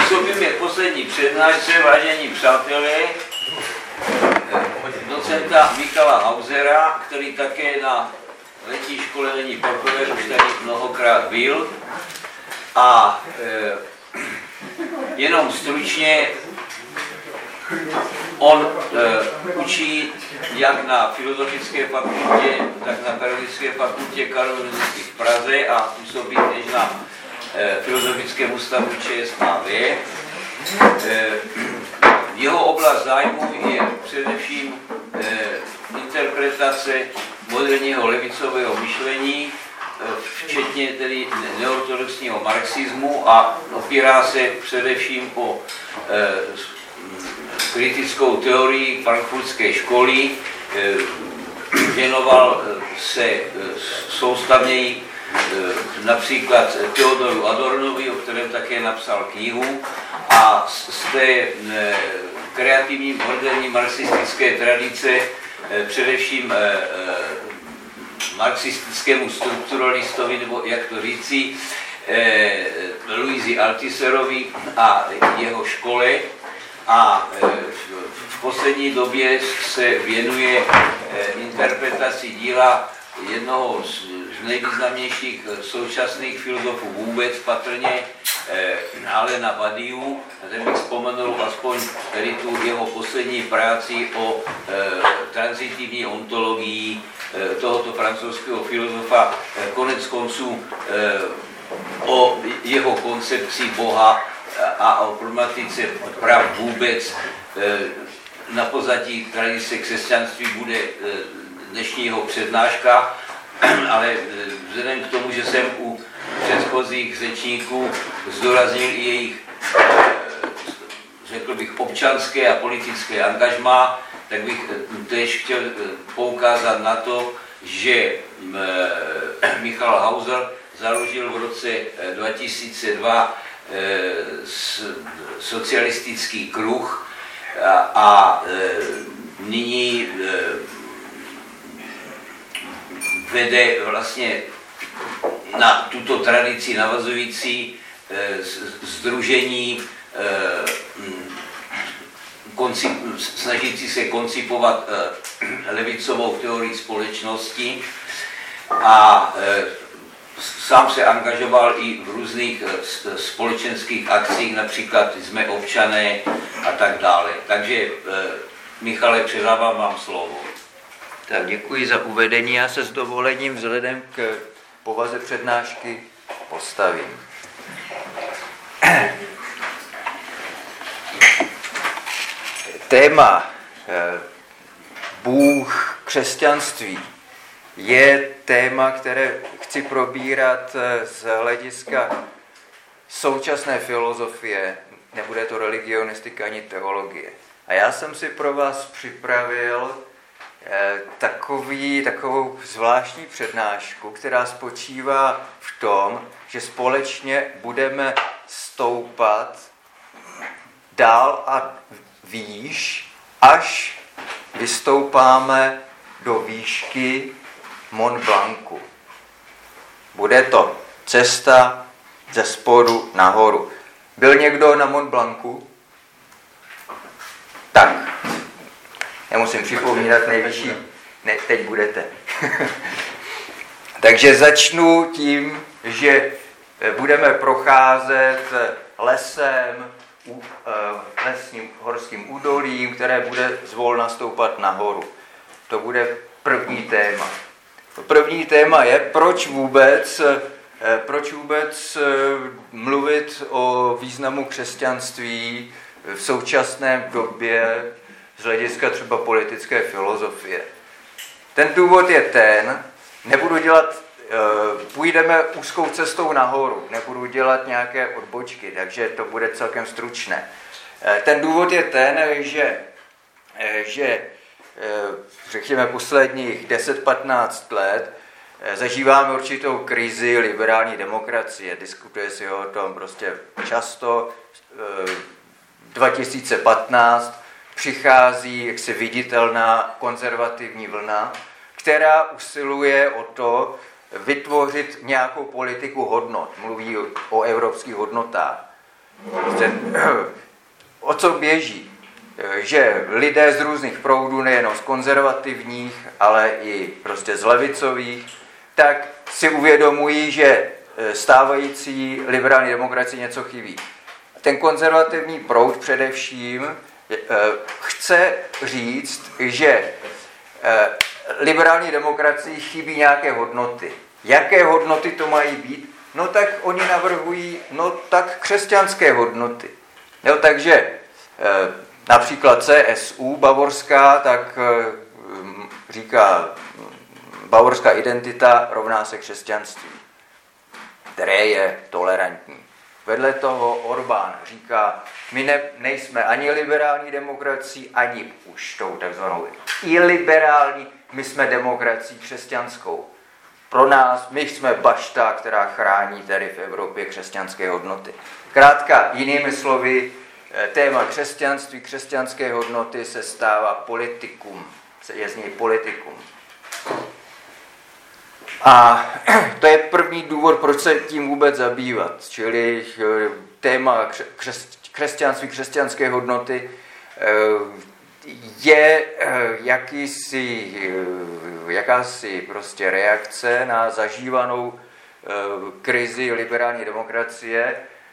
působím je poslední přednášce, vážení přátelé, docenta Michala Hausera, který také na letní škole není poprvé, už tady mnohokrát byl. A jenom stručně, on učí jak na Filozofické fakultě, tak na Pedagogické fakultě Karlovy univerzity v Praze a působí tež na Filozofickém ústavu ČSAV. Jeho oblast zájmu je především interpretace moderního levicového myšlení, včetně tedy neortodoxního marxismu, a opírá se především o kritickou teorii frankfurtské školy. Věnoval se soustavněji například Theodoru Adornovi, o kterém také napsal knihu, a z té kreativní moderní marxistické tradice především marxistickému strukturalistovi, nebo jak to říci, Louisi Althusserovi a jeho škole. A v poslední době se věnuje interpretaci díla jednoho z nejvýznamnějších současných filozofů vůbec, patrně Alena Badiou. Ten bych vzpomenul aspoň tedy tu jeho poslední práci o transitivní ontologii tohoto francouzského filozofa, konec konců o jeho koncepci Boha a o problematice práv vůbec na pozadí tradice křesťanství bude dnešního přednáška, ale vzhledem k tomu, že jsem u předchozích řečníků zdůraznil i jejich, řekl bych, občanské a politické angažmá, tak bych též chtěl poukázat na to, že Michal Hauser založil v roce 2002 socialistický kruh a nyní vede vlastně na tuto tradici navazující sdružení snažící se koncipovat levicovou teorii společnosti, a sám se angažoval i v různých společenských akcích, například Jsme občané a tak dále. Takže, Michale, předávám vám slovo. Tak děkuji za uvedení. Já se s dovolením vzhledem k povaze přednášky postavím. Téma Bůh, křesťanství je téma, které chci probírat z hlediska současné filozofie. Nebude to religionistika ani teologie. A já jsem si pro vás připravil takovou zvláštní přednášku, která spočívá v tom, že společně budeme stoupat dál a výš, až vystoupáme do výšky Mont Blancu. Bude to cesta ze spodu nahoru. Byl někdo na Mont Blancu? Tak. Nemusím připomínat nejvyšší. Ne, teď budete. Takže začnu tím, že budeme procházet lesem, lesním horským údolím, které bude zvolna stoupat nahoru. To bude první téma. To první téma je, proč vůbec mluvit o významu křesťanství v současné době z hlediska třeba politické filozofie. Ten důvod je ten, půjdeme úzkou cestou nahoru, nebudu dělat nějaké odbočky, takže to bude celkem stručné. Ten důvod je ten, že řekněme posledních 10-15 let zažíváme určitou krizi liberální demokracie. Diskutuje se o tom prostě často. 2015 přichází jaksi viditelná konzervativní vlna, která usiluje o to vytvořit nějakou politiku hodnot. Mluví o evropských hodnotách. O co běží? Že lidé z různých proudů, nejenom z konzervativních, ale i prostě z levicových, tak si uvědomují, že stávající liberální demokracii něco chybí. Ten konzervativní proud především chce říct, že liberální demokracii chybí nějaké hodnoty. Jaké hodnoty to mají být? No tak oni navrhují, no tak křesťanské hodnoty. Jo, takže například CSU bavorská, tak říká, bavorská identita rovná se křesťanství, které je tolerantní. Vedle toho Orbán říká, my nejsme ani liberální demokracií, ani už tou takzvanou iliberální, my jsme demokracií křesťanskou. Pro nás, my jsme bašta, která chrání tady v Evropě křesťanské hodnoty. Krátka, jinými slovy, téma křesťanství, křesťanské hodnoty se stává politikum, je z něj politikum. A to je první důvod, proč se tím vůbec zabývat, čili téma křesťanství, křesťanské hodnoty je jakási prostě reakce na zažívanou krizi liberální demokracie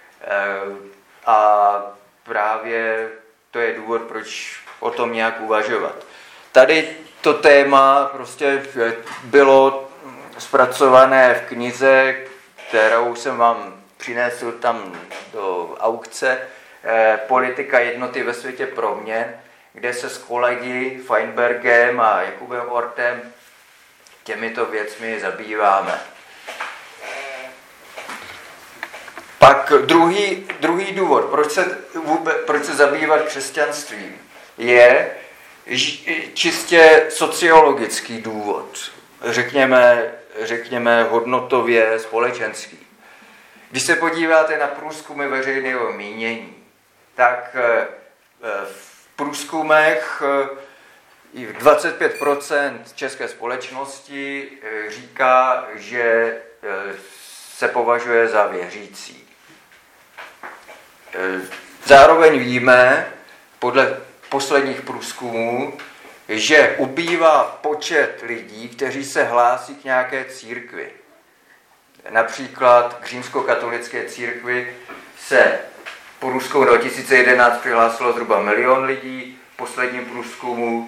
a právě to je důvod, proč o tom nějak uvažovat. Tady to téma prostě bylo zpracované v knize, kterou jsem vám přinesl tam do aukce, Politika jednoty ve světě proměn, kde se s kolegy Feinbergem a Jakubem Ortem těmito věcmi zabýváme. Pak druhý důvod, proč se zabývat křesťanstvím, je čistě sociologický důvod, řekněme hodnotově společenský. Když se podíváte na průzkumy veřejného mínění, tak v průzkumech 25% české společnosti říká, že se považuje za věřící. Zároveň víme, podle posledních průzkumů, že ubývá počet lidí, kteří se hlásí k nějaké církvi. Například k římskokatolické církvi se po průzkumu 2011 přihlásilo zhruba 1 000 000 lidí, v posledním průzkumu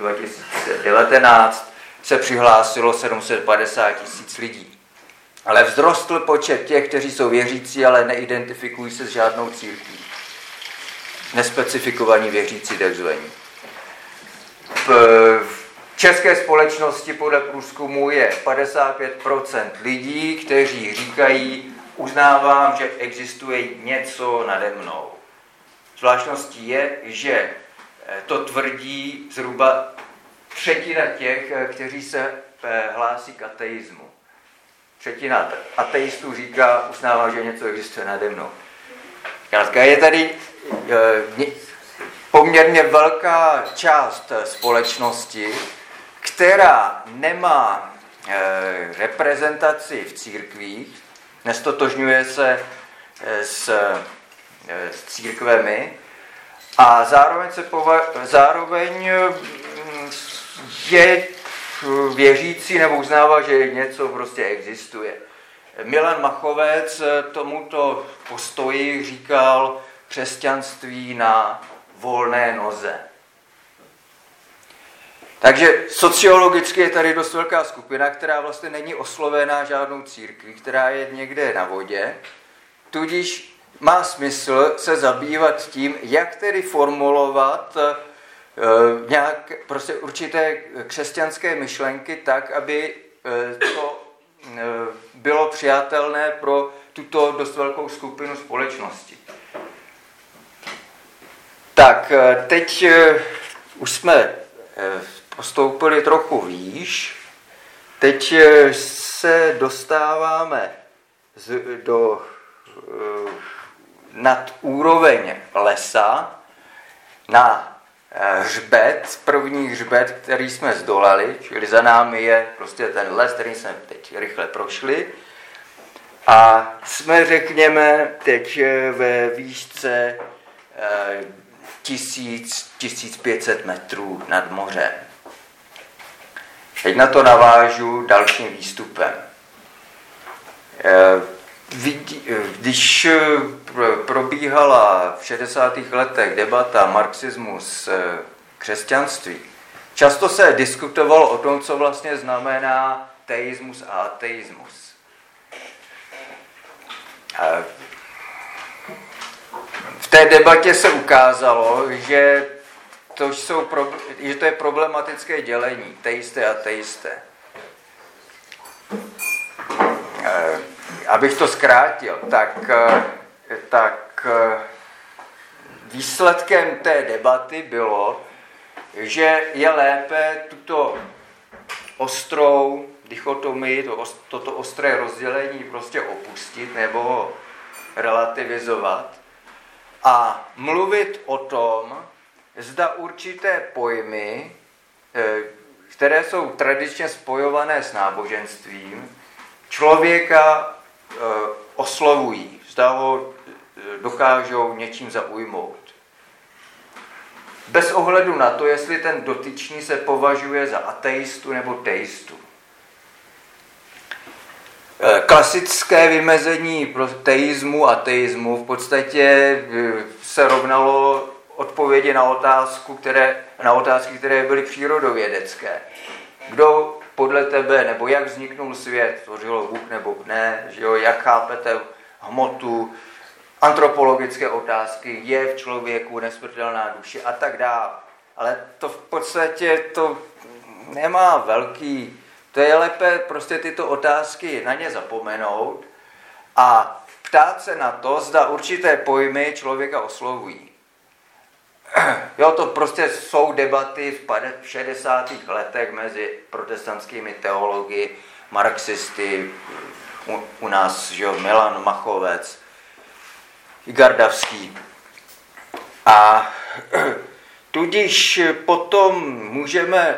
2019 se přihlásilo 750 000 lidí. Ale vzrostl počet těch, kteří jsou věřící, ale neidentifikují se s žádnou církví. Nespecifikovaní věřící takzvaní. V české společnosti podle průzkumu je 55% lidí, kteří říkají, uznávám, že existuje něco nade mnou. Zvláštností je, že to tvrdí zhruba 1/3 těch, kteří se hlásí k ateismu. 1/3 ateistů říká, uznávám, že něco existuje nade mnou. Krátka, je tady poměrně velká část společnosti, která nemá reprezentaci v církvích, nestotožňuje se s církvemi a zároveň je věřící nebo uznává, že něco prostě existuje. Milan Machovec tomuto postoji říkal křesťanství na volné noze. Takže sociologicky je tady dost velká skupina, která vlastně není oslovená žádnou církví, která je někde na vodě, tudíž má smysl se zabývat tím, jak tedy formulovat nějak prostě určité křesťanské myšlenky tak, aby to bylo přijatelné pro tuto dost velkou skupinu společnosti. Tak, teď už jsme postoupili trochu výš. Teď se dostáváme nad úroveň lesa na hřbet, první hřbet, který jsme zdolali, čili za námi je prostě ten les, který jsme teď rychle prošli. A jsme, řekněme, teď ve výšce 1000–1500 metrů nad mořem. Teď na to navážu dalším výstupem. Když probíhala v 60. letech debata marxismus křesťanství, často se diskutovalo o tom, co vlastně znamená teismus a ateismus. V té debatě se ukázalo, že to je problematické dělení, teisté a ateisté. Abych to zkrátil, tak výsledkem té debaty bylo, že je lépe tuto ostrou dichotomii, toto ostré rozdělení prostě opustit nebo ho relativizovat a mluvit o tom, zda určité pojmy, které jsou tradičně spojované s náboženstvím, člověka oslovují, zda ho dokážou něčím zaujmout. Bez ohledu na to, jestli ten dotyčný se považuje za ateistu nebo teistu. Klasické vymezení pro teismu a ateismu v podstatě se rovnalo odpovědi na otázky, které byly přírodovědecké. Kdo podle tebe, nebo jak vzniknul svět, tvořilo Bůh nebo ne, že jo, jak chápete hmotu, antropologické otázky, je v člověku nesmrtelná duše a tak dále. Ale to v podstatě to nemá velký, to je lépe prostě tyto otázky na ně zapomenout a ptát se na to, zda určité pojmy člověka oslovují. Jo, to prostě jsou debaty v 60. letech mezi protestantskými teology, marxisty, u nás, že jo, Milan Machovec, Gardavský. A tudíž potom můžeme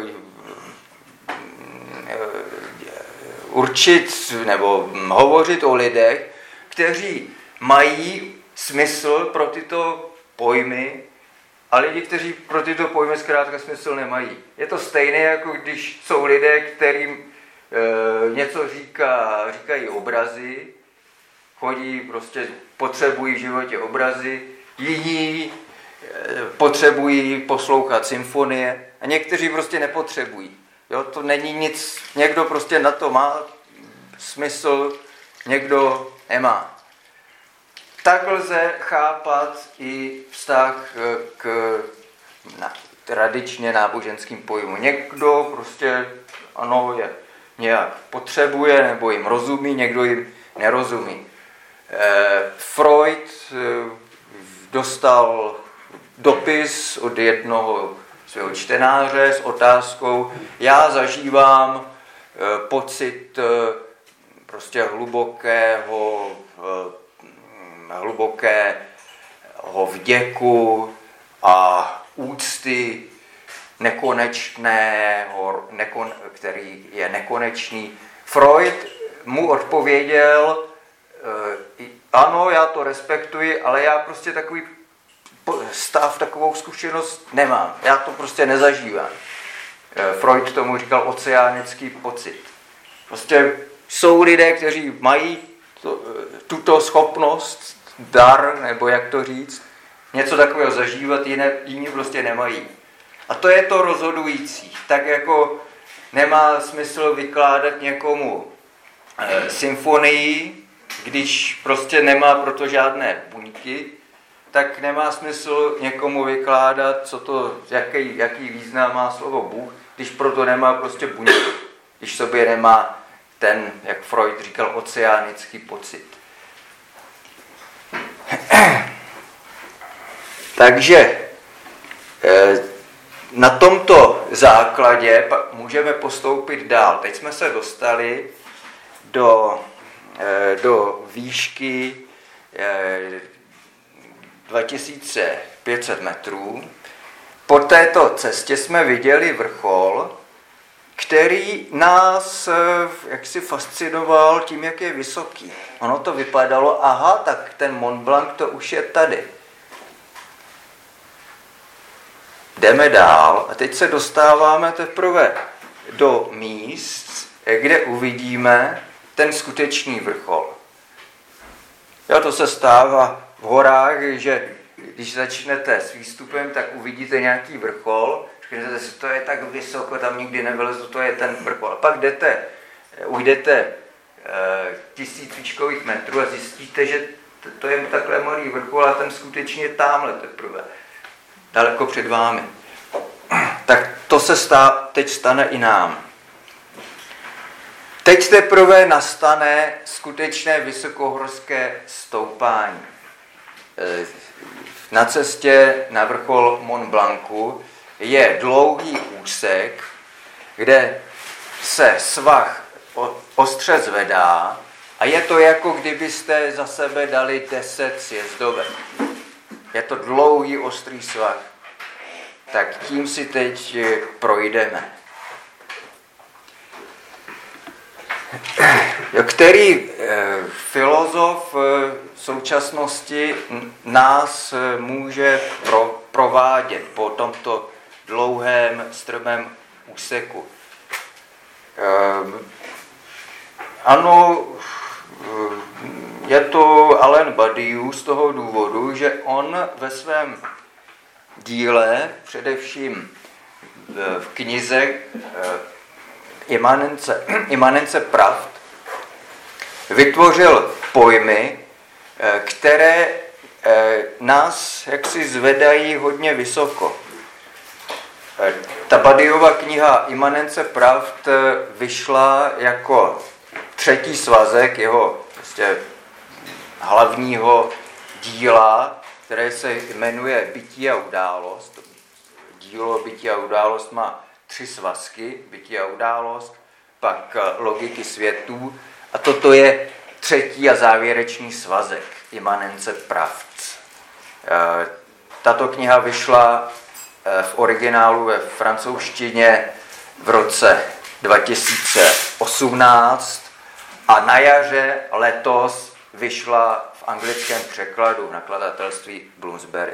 určit nebo hovořit o lidech, kteří mají smysl pro tyto pojmy a lidi, kteří pro tyto pojmy zkrátka smysl nemají. Je to stejné, jako když jsou lidé, kterým něco říkají obrazy, chodí, prostě potřebují v životě obrazy, jiní potřebují poslouchat symfonie a někteří prostě nepotřebují. Jo, to není nic, někdo prostě na to má smysl, někdo nemá. Tak lze chápat i vztah k tradičně náboženským pojmům. Někdo prostě, ano, je nějak potřebuje nebo jim rozumí, někdo jim nerozumí. Freud dostal dopis od jednoho svého čtenáře s otázkou, já zažívám pocit prostě hlubokého vděku a úcty nekonečného, který je nekonečný. Freud mu odpověděl, ano, já to respektuji, ale já prostě takový stav, takovou zkušenost nemám. Já to prostě nezažívám. Freud tomu říkal oceánický pocit. Prostě jsou lidé, kteří mají tuto schopnost, dar, nebo jak to říct, něco takového zažívat, jiní prostě nemají. A to je to rozhodující. Tak jako nemá smysl vykládat někomu symfonii, když prostě nemá proto žádné buňky, tak nemá smysl někomu vykládat, jaký význam má slovo Bůh, když proto nemá prostě buňky, když sobě nemá ten, jak Freud říkal, oceánický pocit. Takže na tomto základě můžeme postoupit dál. Teď jsme se dostali do výšky 2500 metrů. Po této cestě jsme viděli vrchol, který nás jaksi fascinoval tím, jak je vysoký. Ono to vypadalo, aha, tak ten Mont Blanc to už je tady. Jdeme dál a teď se dostáváme teprve do míst, kde uvidíme ten skutečný vrchol. Jo, to se stává v horách, že když začnete s výstupem, tak uvidíte nějaký vrchol, řeknete si, to je tak vysoko, tam nikdy nevylezu, to je ten vrchol. A pak ujdete 1000 výškových metrů a zjistíte, že to je takhle malý vrchol a ten skutečně je tamhle teprve, daleko před vámi. Tak to se teď stane i nám. Teď teprve nastane skutečné vysokohorské stoupání. Na cestě na vrchol Mont Blancu je dlouhý úsek, kde se svah ostře zvedá a je to jako kdybyste za sebe dali 10 sjezdovek. Je to dlouhý ostrý svah. Tak tím si teď projdeme. Který filozof v současnosti nás může provádět po tomto dlouhém, strmém úseku? Ano, je to Alain Badiou z toho důvodu, že on ve svém díle, především v knize Imanence pravd, vytvořil pojmy, které nás jaksi zvedají hodně vysoko. Ta Badiouova kniha Imanence pravd vyšla jako 3. svazek jeho prostě hlavního díla, které se jmenuje Bytí a událost. Dílo Bytí a událost má 3 svazky, Bytí a událost, pak Logiky světů a toto je 3. a závěrečný svazek Imanence pravd. Tato kniha vyšla v originálu ve francouzštině v roce 2018 a na jaře letos vyšla v anglickém překladu v nakladatelství Bloomsbury.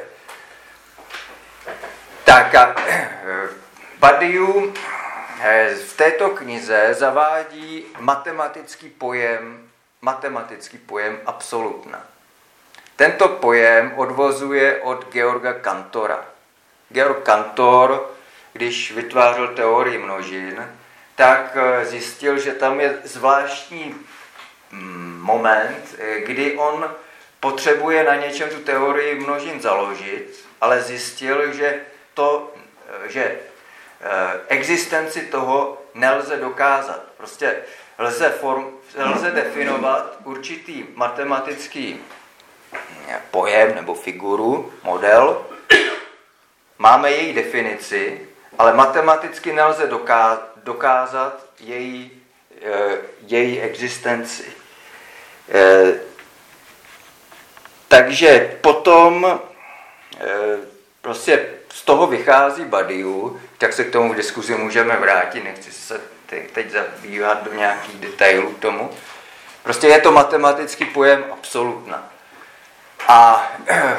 Tak a Badiou v této knize zavádí matematický pojem absolutna. Tento pojem odvozuje od Georga Cantora. Georg Cantor, když vytvářel teorii množin, tak zjistil, že tam je zvláštní moment, kdy on potřebuje na něčem tu teorii množin založit, ale zjistil, že existenci toho nelze dokázat. Prostě lze definovat určitý matematický pojem nebo figuru, model, máme její definici, ale matematicky nelze dokázat její existenci. Takže potom prostě z toho vychází Badiou, tak se k tomu v diskuzi můžeme vrátit, nechci se teď zabývat do nějakých detailů tomu. Prostě je to matematický pojem absolutna. A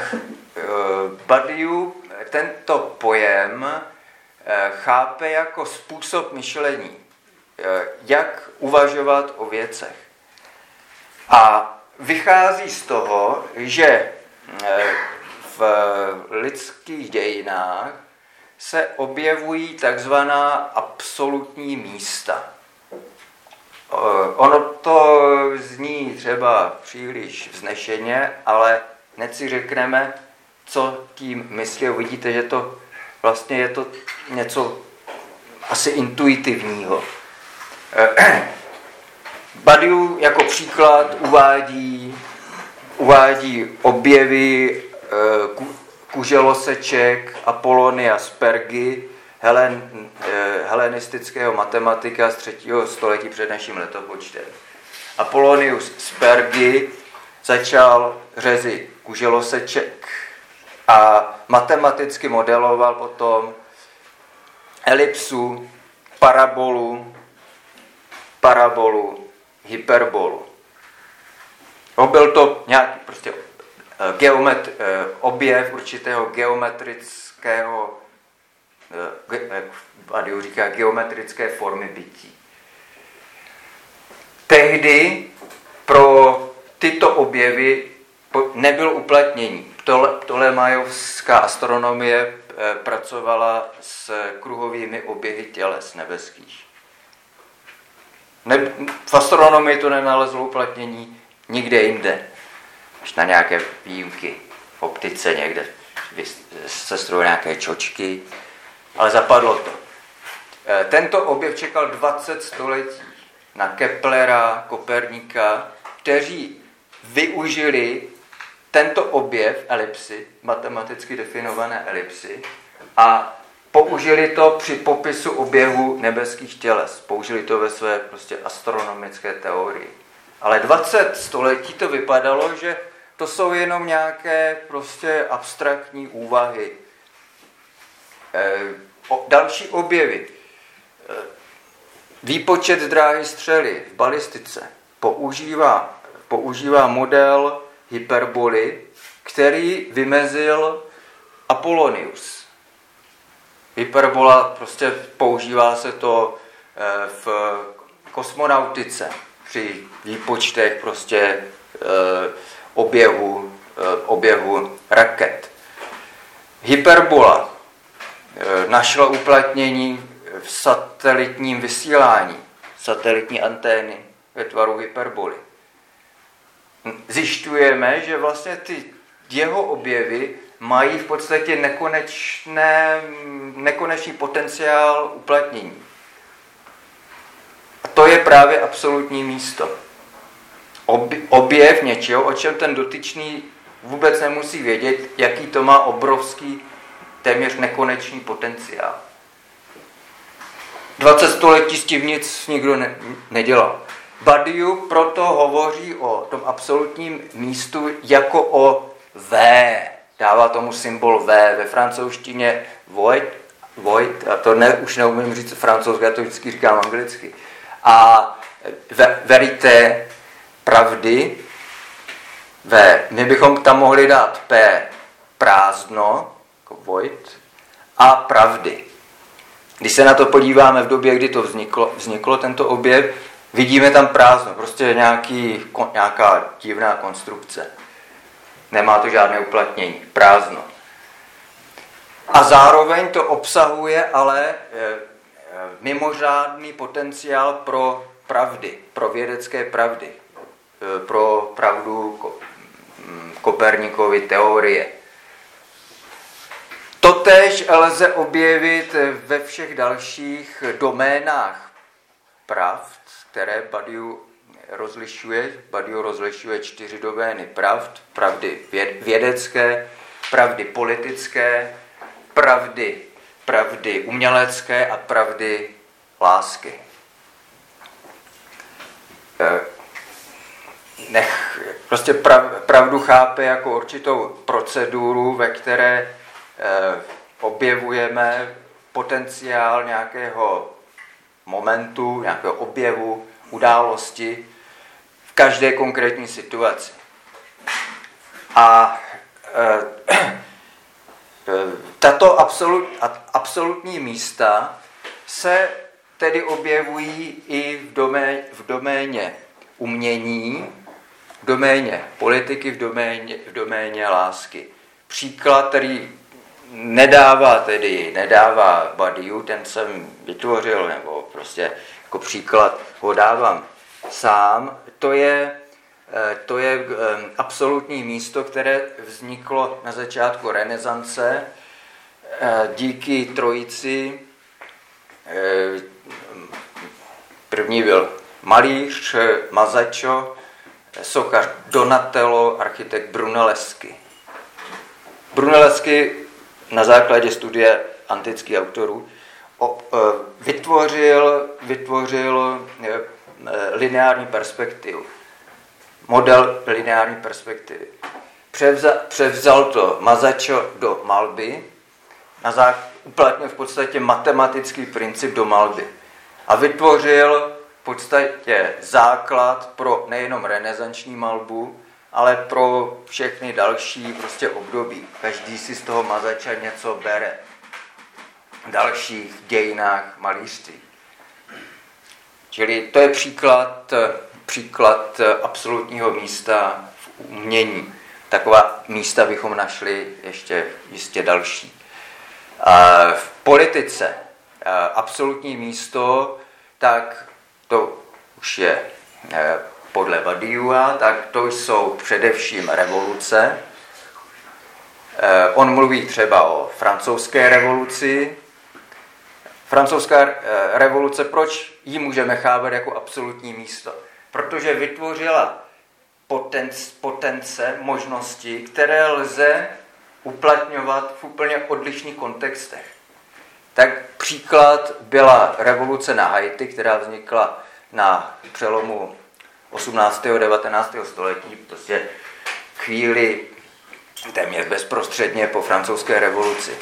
Badiou tento pojem chápe jako způsob myšlení, jak uvažovat o věcech. A vychází z toho, že v lidských dějinách se objevují takzvaná absolutní místa. Ono to zní třeba příliš vznešeně, ale hned si řekneme, co tím myslí. Uvidíte, že to vlastně je to něco asi intuitivního. Badiou jako příklad uvádí objevy kuželoseček Apolonia z Pergy, helenistického matematika z 3. století před naším letopočtem. Apollonius z Pergy začal řezit kuželoseček a matematicky modeloval potom elipsu parabolu, hyperbolu. Byl to nějaký prostě objev určitého geometrického, Badiou říká, geometrické formy bytí. Tehdy pro tyto objevy nebylo uplatnění. Ptolemajovská astronomie pracovala s kruhovými objevy těles nebeských. V astronomii to nenalezlo uplatnění nikde jinde, až na nějaké výjimky v optice někde se strojí nějaké čočky, ale zapadlo to. Tento objev čekal 20 století na Keplera, Koperníka, kteří využili tento objev elipsy, matematicky definované elipsy, a použili to při popisu oběhu nebeských těles. Použili to ve své prostě astronomické teorii. Ale 20 století to vypadalo, že to jsou jenom nějaké prostě abstraktní úvahy. Další objevy. Výpočet dráhy střely v balistice používá model hyperboly, který vymezil Apollonius. Hyperbola, prostě používá se to v kosmonautice při výpočtech prostě oběhu raket. Hyperbola našla uplatnění v satelitním vysílání, satelitní antény ve tvaru hyperboly. Zjišťujeme, že vlastně ty jeho objevy mají v podstatě nekonečný potenciál uplatnění. A to je právě absolutní místo. Objev něčeho, o čem ten dotyčný vůbec nemusí vědět, jaký to má obrovský, téměř nekonečný potenciál. 20 století s tím nic nikdo nedělal. Badiou proto hovoří o tom absolutním místu jako o V. Dává tomu symbol V. Ve francouzštině void, a to už neumím říct francouzsky, já to vždycky říkám anglicky. A verité, pravdy, V. My bychom tam mohli dát P, prázdno, jako void, a pravdy. Když se na to podíváme v době, kdy to vzniklo tento objev, vidíme tam prázdno, prostě nějaká divná konstrukce. Nemá to žádné uplatnění, prázdno. A zároveň to obsahuje ale mimořádný potenciál pro pravdy, pro vědecké pravdy, pro pravdu Koperníkovy teorie. Totéž lze objevit ve všech dalších doménách pravd, které Badiou rozlišuje 4 domény pravd: pravdy vědecké, pravdy politické, pravdy umělecké a pravdy lásky. Prostě pravdu chápe jako určitou proceduru, ve které objevujeme potenciál nějakého momentu, nějakého objevu, události v každé konkrétní situaci. A tato absolutní místa se tedy objevují i v doméně umění, v doméně politiky, v doméně lásky. Příklad, který nedává Badiou, ten jsem vytvořil, nebo prostě jako příklad ho dávám sám, to je absolutní místo, které vzniklo na začátku renesance díky trojici. První byl malíř Masaccio, sochař Donatello, architekt Brunelleschi. Brunelleschi na základě studie antických autorů vytvořil lineární perspektivu. Model lineární perspektivy. Převzal to Masaccio do malby, uplatnil v podstatě matematický princip do malby. a vytvořil v podstatě základ pro nejenom renesanční malbu, ale pro všechny další prostě období. Každý si z toho mazača něco bere v dalších dějinách malířství. Čili to je příklad absolutního místa v umění. Taková místa bychom našli ještě jistě další. V politice absolutní místo, tak to už je podle Badiua, tak to jsou především revoluce. On mluví třeba o francouzské revoluci. Francouzská revoluce, proč ji můžeme chápat jako absolutní místo? Protože vytvořila potence, možnosti, které lze uplatňovat v úplně odlišných kontextech. Tak příklad byla revoluce na Haiti, která vznikla na přelomu 18. a 19. století, prostě chvíli téměř bezprostředně po francouzské revoluci.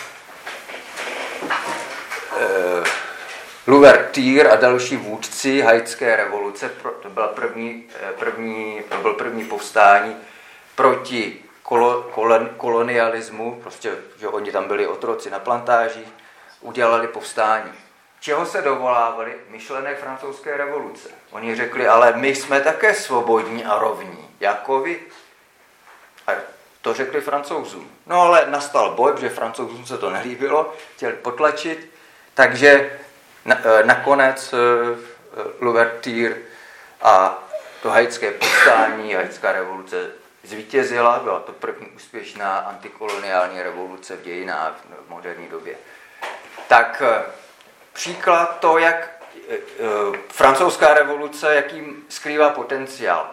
Louverture a další vůdci haitské revoluce, to byl první povstání proti kolonialismu, prostě, že oni tam byli otroci na plantážích, udělali povstání. Čeho se dovolávali? Myšlenek francouzské revoluce. Oni řekli, ale my jsme také svobodní a rovní, jako vy. A to řekli Francouzům. No ale nastal boj, protože Francouzům se to nelíbilo, chtěli potlačit, takže nakonec Louverture a to haitské povstání, haitská revoluce zvítězila, byla to první úspěšná antikoloniální revoluce v dějinách v moderní době. Tak příklad to, jak francouzská revoluce, jaký skrývá potenciál.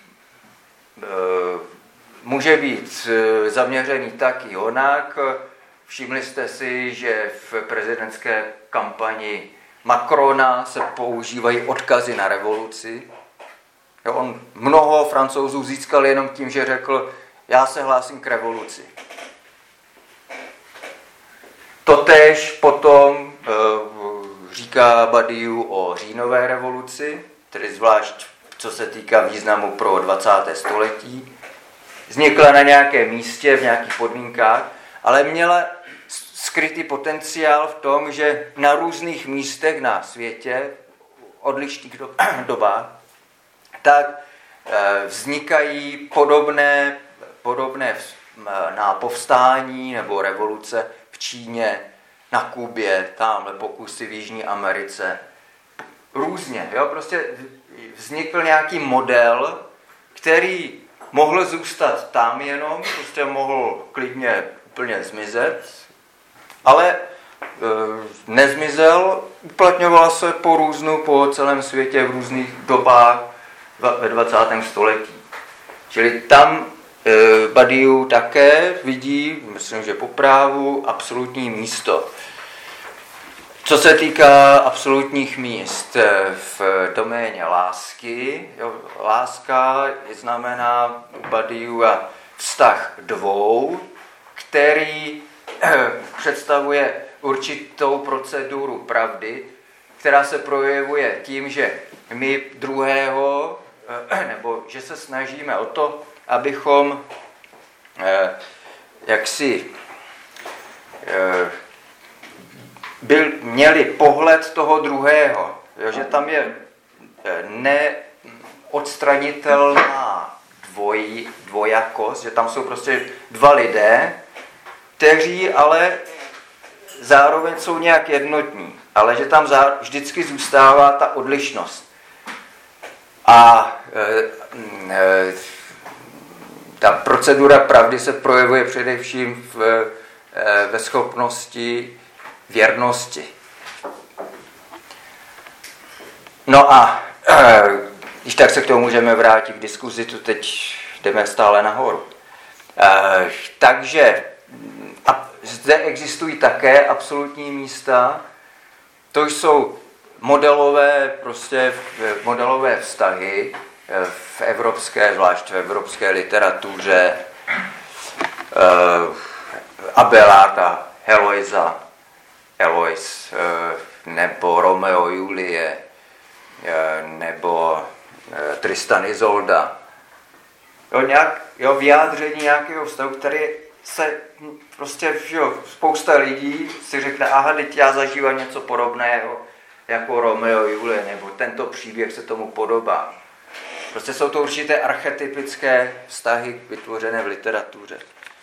Může být zaměřený tak i onak. Všimli jste si, že v prezidentské kampani Macrona se používají odkazy na revoluci. On mnoho Francouzů získal jenom tím, že řekl, já se hlásím k revoluci. Totéž potom říká Badiou o říjnové revoluci, tedy zvlášť co se týká významu pro 20. století. Vznikla na nějakém místě, v nějakých podmínkách, ale měla skrytý potenciál v tom, že na různých místech na světě, odlišných dobách, tak vznikají podobné na povstání nebo revoluce v Číně, na Kubě, tamhle pokusy v Jižní Americe. Různě, jo? Prostě vznikl nějaký model, který mohl zůstat tam jenom, prostě mohl klidně úplně zmizet, ale nezmizel, uplatňoval se po celém světě v různých dobách ve 20. století. Čili tam Badiou také vidí, myslím, že po právu, absolutní místo. Co se týká absolutních míst v doméně lásky, láska znamená u Badioua vztah dvou, který představuje určitou proceduru pravdy, která se projevuje tím, že my druhého, nebo že se snažíme o to, abychom měli pohled toho druhého, jo, že tam je neodstranitelná dvojakost, že tam jsou prostě dva lidé, kteří ale zároveň jsou nějak jednotní, ale že tam vždycky zůstává ta odlišnost. A ta procedura pravdy se projevuje především ve schopnosti věrnosti. No a když tak se k tomu můžeme vrátit k diskuzi, tu teď jdeme stále nahoru. Takže zde existují také absolutní místa, to jsou modelové vztahy zvlášť v evropské literatuře, Abelard a Heloïse nebo Romeo Julie, nebo Tristan Isolda. Vyjádření nějakého vztahu, který se prostě, spousta lidí si řekne, aha, teď já zažívám něco podobného jako Romeo Julie, nebo tento příběh se tomu podobá. Prostě jsou to určité archetypické vztahy vytvořené v literatuře.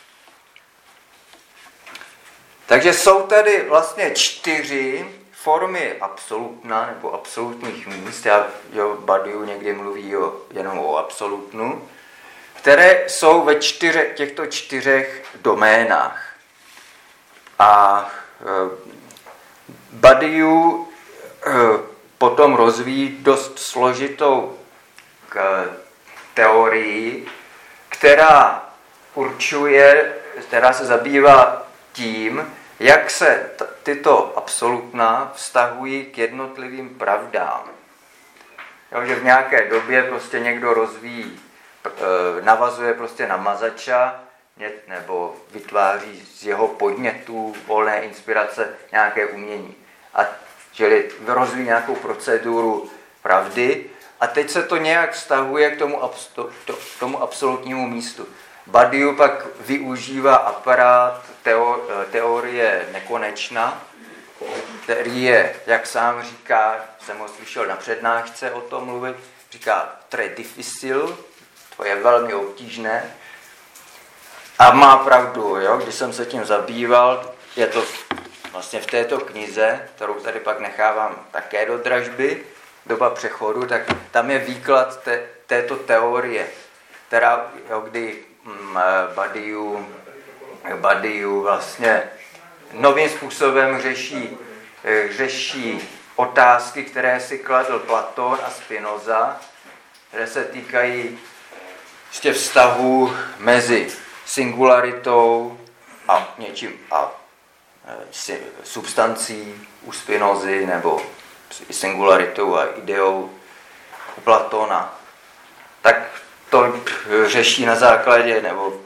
Takže jsou tady vlastně 4 formy absolutna nebo absolutních míst. Badiou někdy mluví jenom o absolutnu, které jsou ve těchto 4 doménách. A Badiou potom rozvíjí dost složitou teorii, která se zabývá tím, jak se tyto absolutna vztahují k jednotlivým pravdám. Že v nějaké době prostě někdo rozvíjí, navazuje prostě na mazača, nebo vytváří z jeho podnětů, volné inspirace nějaké umění. A čili rozvíjí nějakou proceduru pravdy a teď se to nějak vztahuje k tomu absolutnímu místu. Badiou pak využívá aparát teorie nekonečna, který je, jak sám říká, jsem ho slyšel na přednášce o tom mluvit, říká très difficile, to je velmi obtížné. A má pravdu, když jsem se tím zabýval, je to vlastně v této knize, kterou tady pak nechávám také do dražby, Doba přechodu, tak tam je výklad této teorie, která, kdy Badiou vlastně novým způsobem řeší otázky, které si kladl Platón a Spinoza, které se týkají ještě vztahu mezi singularitou a něčím a substancí u Spinozy, nebo singularitou a ideou u Platona. Tak to řeší na základě nebo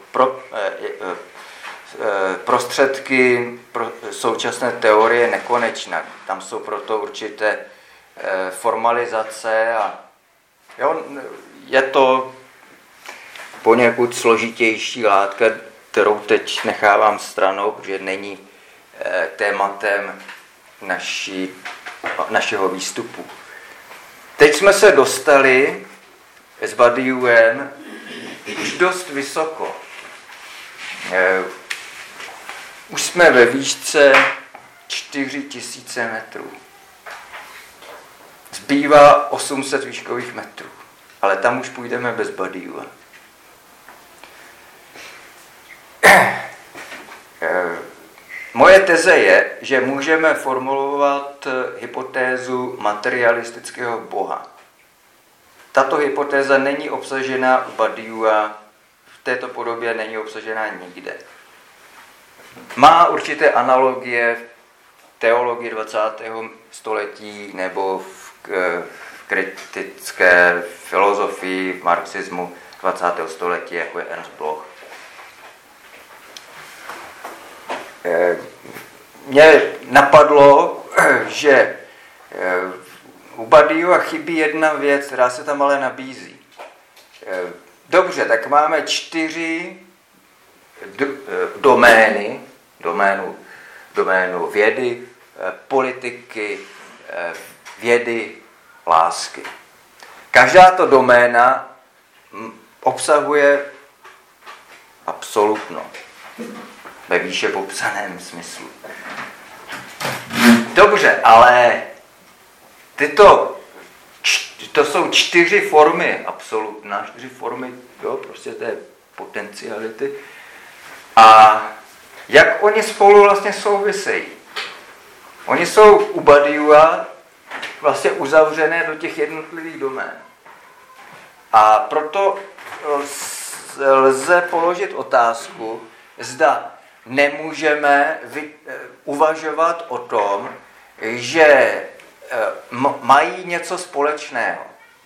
prostředky současné teorie nekonečna. Tam jsou proto určité formalizace a je to poněkud složitější látka, kterou teď nechávám stranou, protože není tématem našeho výstupu. Teď jsme se dostali s Badiouem už dost vysoko. Už jsme ve výšce 4000 metrů. Zbývá 800 výškových metrů, ale tam už půjdeme bez Badiou. Moje teze je, že můžeme formulovat hypotézu materialistického Boha. Tato hypotéza není obsažena u Badioua, v této podobě není obsažena nikde. Má určité analogie v teologii 20. století nebo v kritické filozofii, v marxismu 20. století, jako je Ernst Bloch. Mě napadlo, že u Badioua chybí jedna věc, která se tam ale nabízí. Dobře, tak máme 4 doménu vědy, politiky, vědy, lásky. Každá to doména obsahuje absolutno ve výše popsaném smyslu. Dobře, ale to jsou 4 formy absolutna, 4 formy prostě té potenciality. A jak oni spolu vlastně souvisejí? Oni jsou u Badioua vlastně uzavřené do těch jednotlivých domén. A proto lze položit otázku, zda nemůžeme uvažovat o tom, že mají něco společného.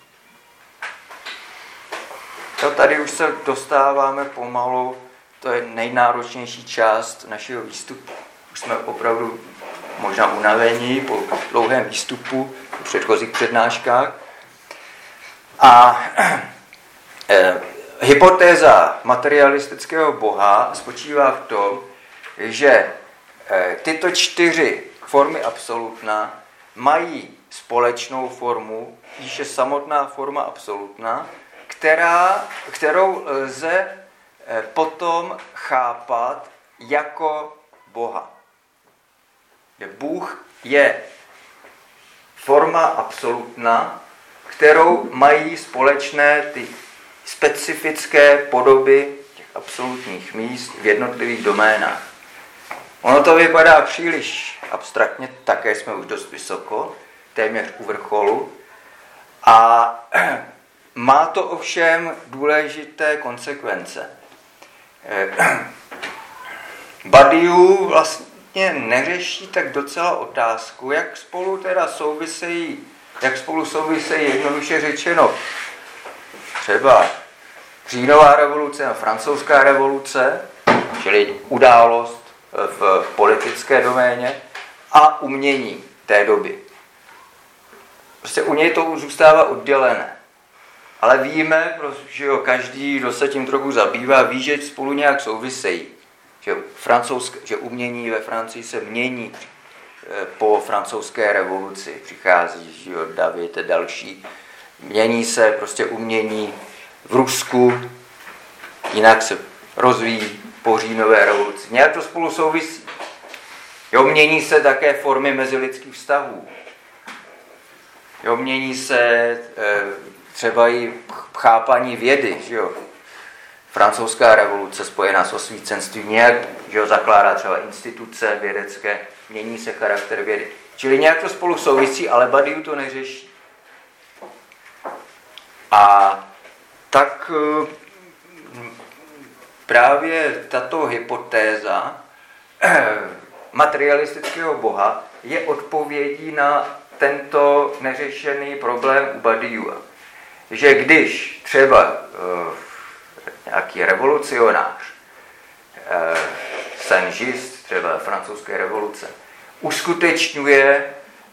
Tady už se dostáváme pomalu, to je nejnáročnější část našeho výstupu. Už jsme opravdu možná unavení po dlouhém výstupu v předchozích přednáškách. A hypotéza materialistického Boha spočívá v tom, že tyto 4 formy absolutna mají společnou formu, píše samotná forma absolutna, kterou lze potom chápat jako Boha. Bůh je forma absolutna, kterou mají společné ty specifické podoby těch absolutních míst v jednotlivých doménách. Ono to vypadá příliš abstraktně, také jsme už dost vysoko, téměř u vrcholu. A má to ovšem důležité konsekvence. Badiou vlastně neřeší tak docela otázku, jak spolu souvisejí jednoduše řečeno třeba říjnová revoluce a francouzská revoluce, čili událost v politické doméně, a umění té doby. Prostě u něj to už zůstává oddělené. Ale víme, že každý, kdo se tím trochu zabývá, ví, že spolu nějak souvisejí. Že umění ve Francii se mění po francouzské revoluci. Přichází David a další. Mění se prostě umění v Rusku, jinak se rozvíjí po říjnové revoluci. Nějak to spolu souvisí. Mění se také formy mezilidských vztahů. Mění se třeba i chápání vědy. Že jo? Francouzská revoluce spojená s osvícenstvím nějak, že jo, zakládá třeba instituce vědecké, mění se charakter vědy. Čili nějak to spolu souvisí, ale Badiou to neřeší. A tak právě tato hypotéza materialistického Boha je odpovědí na tento neřešený problém u Badioua. Že když třeba nějaký revolucionář, Saint-Just, třeba francouzské revoluce, uskutečňuje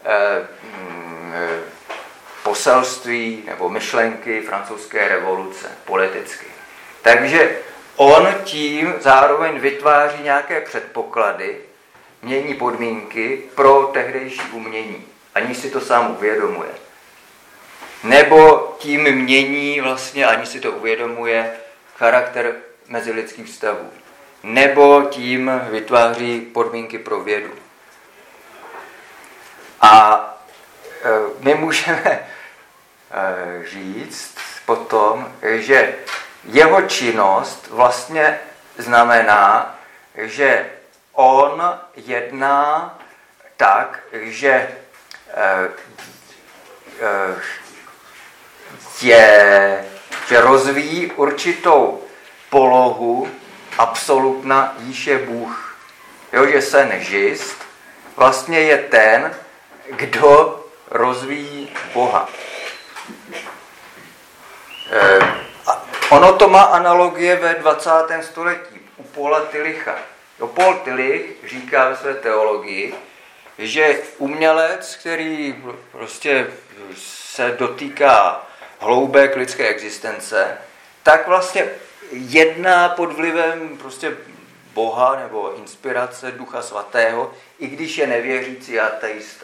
poselství nebo myšlenky francouzské revoluce politicky. Takže on tím zároveň vytváří nějaké předpoklady, mění podmínky pro tehdejší umění, aniž si to sám uvědomuje. Nebo tím mění vlastně, aniž si to uvědomuje, charakter mezilidských vztahů. Nebo tím vytváří podmínky pro vědu. A my můžeme říct potom, že jeho činnost vlastně znamená, že on jedná tak, že rozvíjí určitou polohu absolutna, jíž je Bůh. Že Saint-Just vlastně je ten, kdo rozvíjí Boha. Ono to má analogie ve 20. století u Paula Tillicha. Paul Tillich říká ve své teologii, že umělec, který prostě se dotýká hloubek lidské existence, tak vlastně jedná pod vlivem prostě Boha nebo inspirace Ducha Svatého, i když je nevěřící ateista.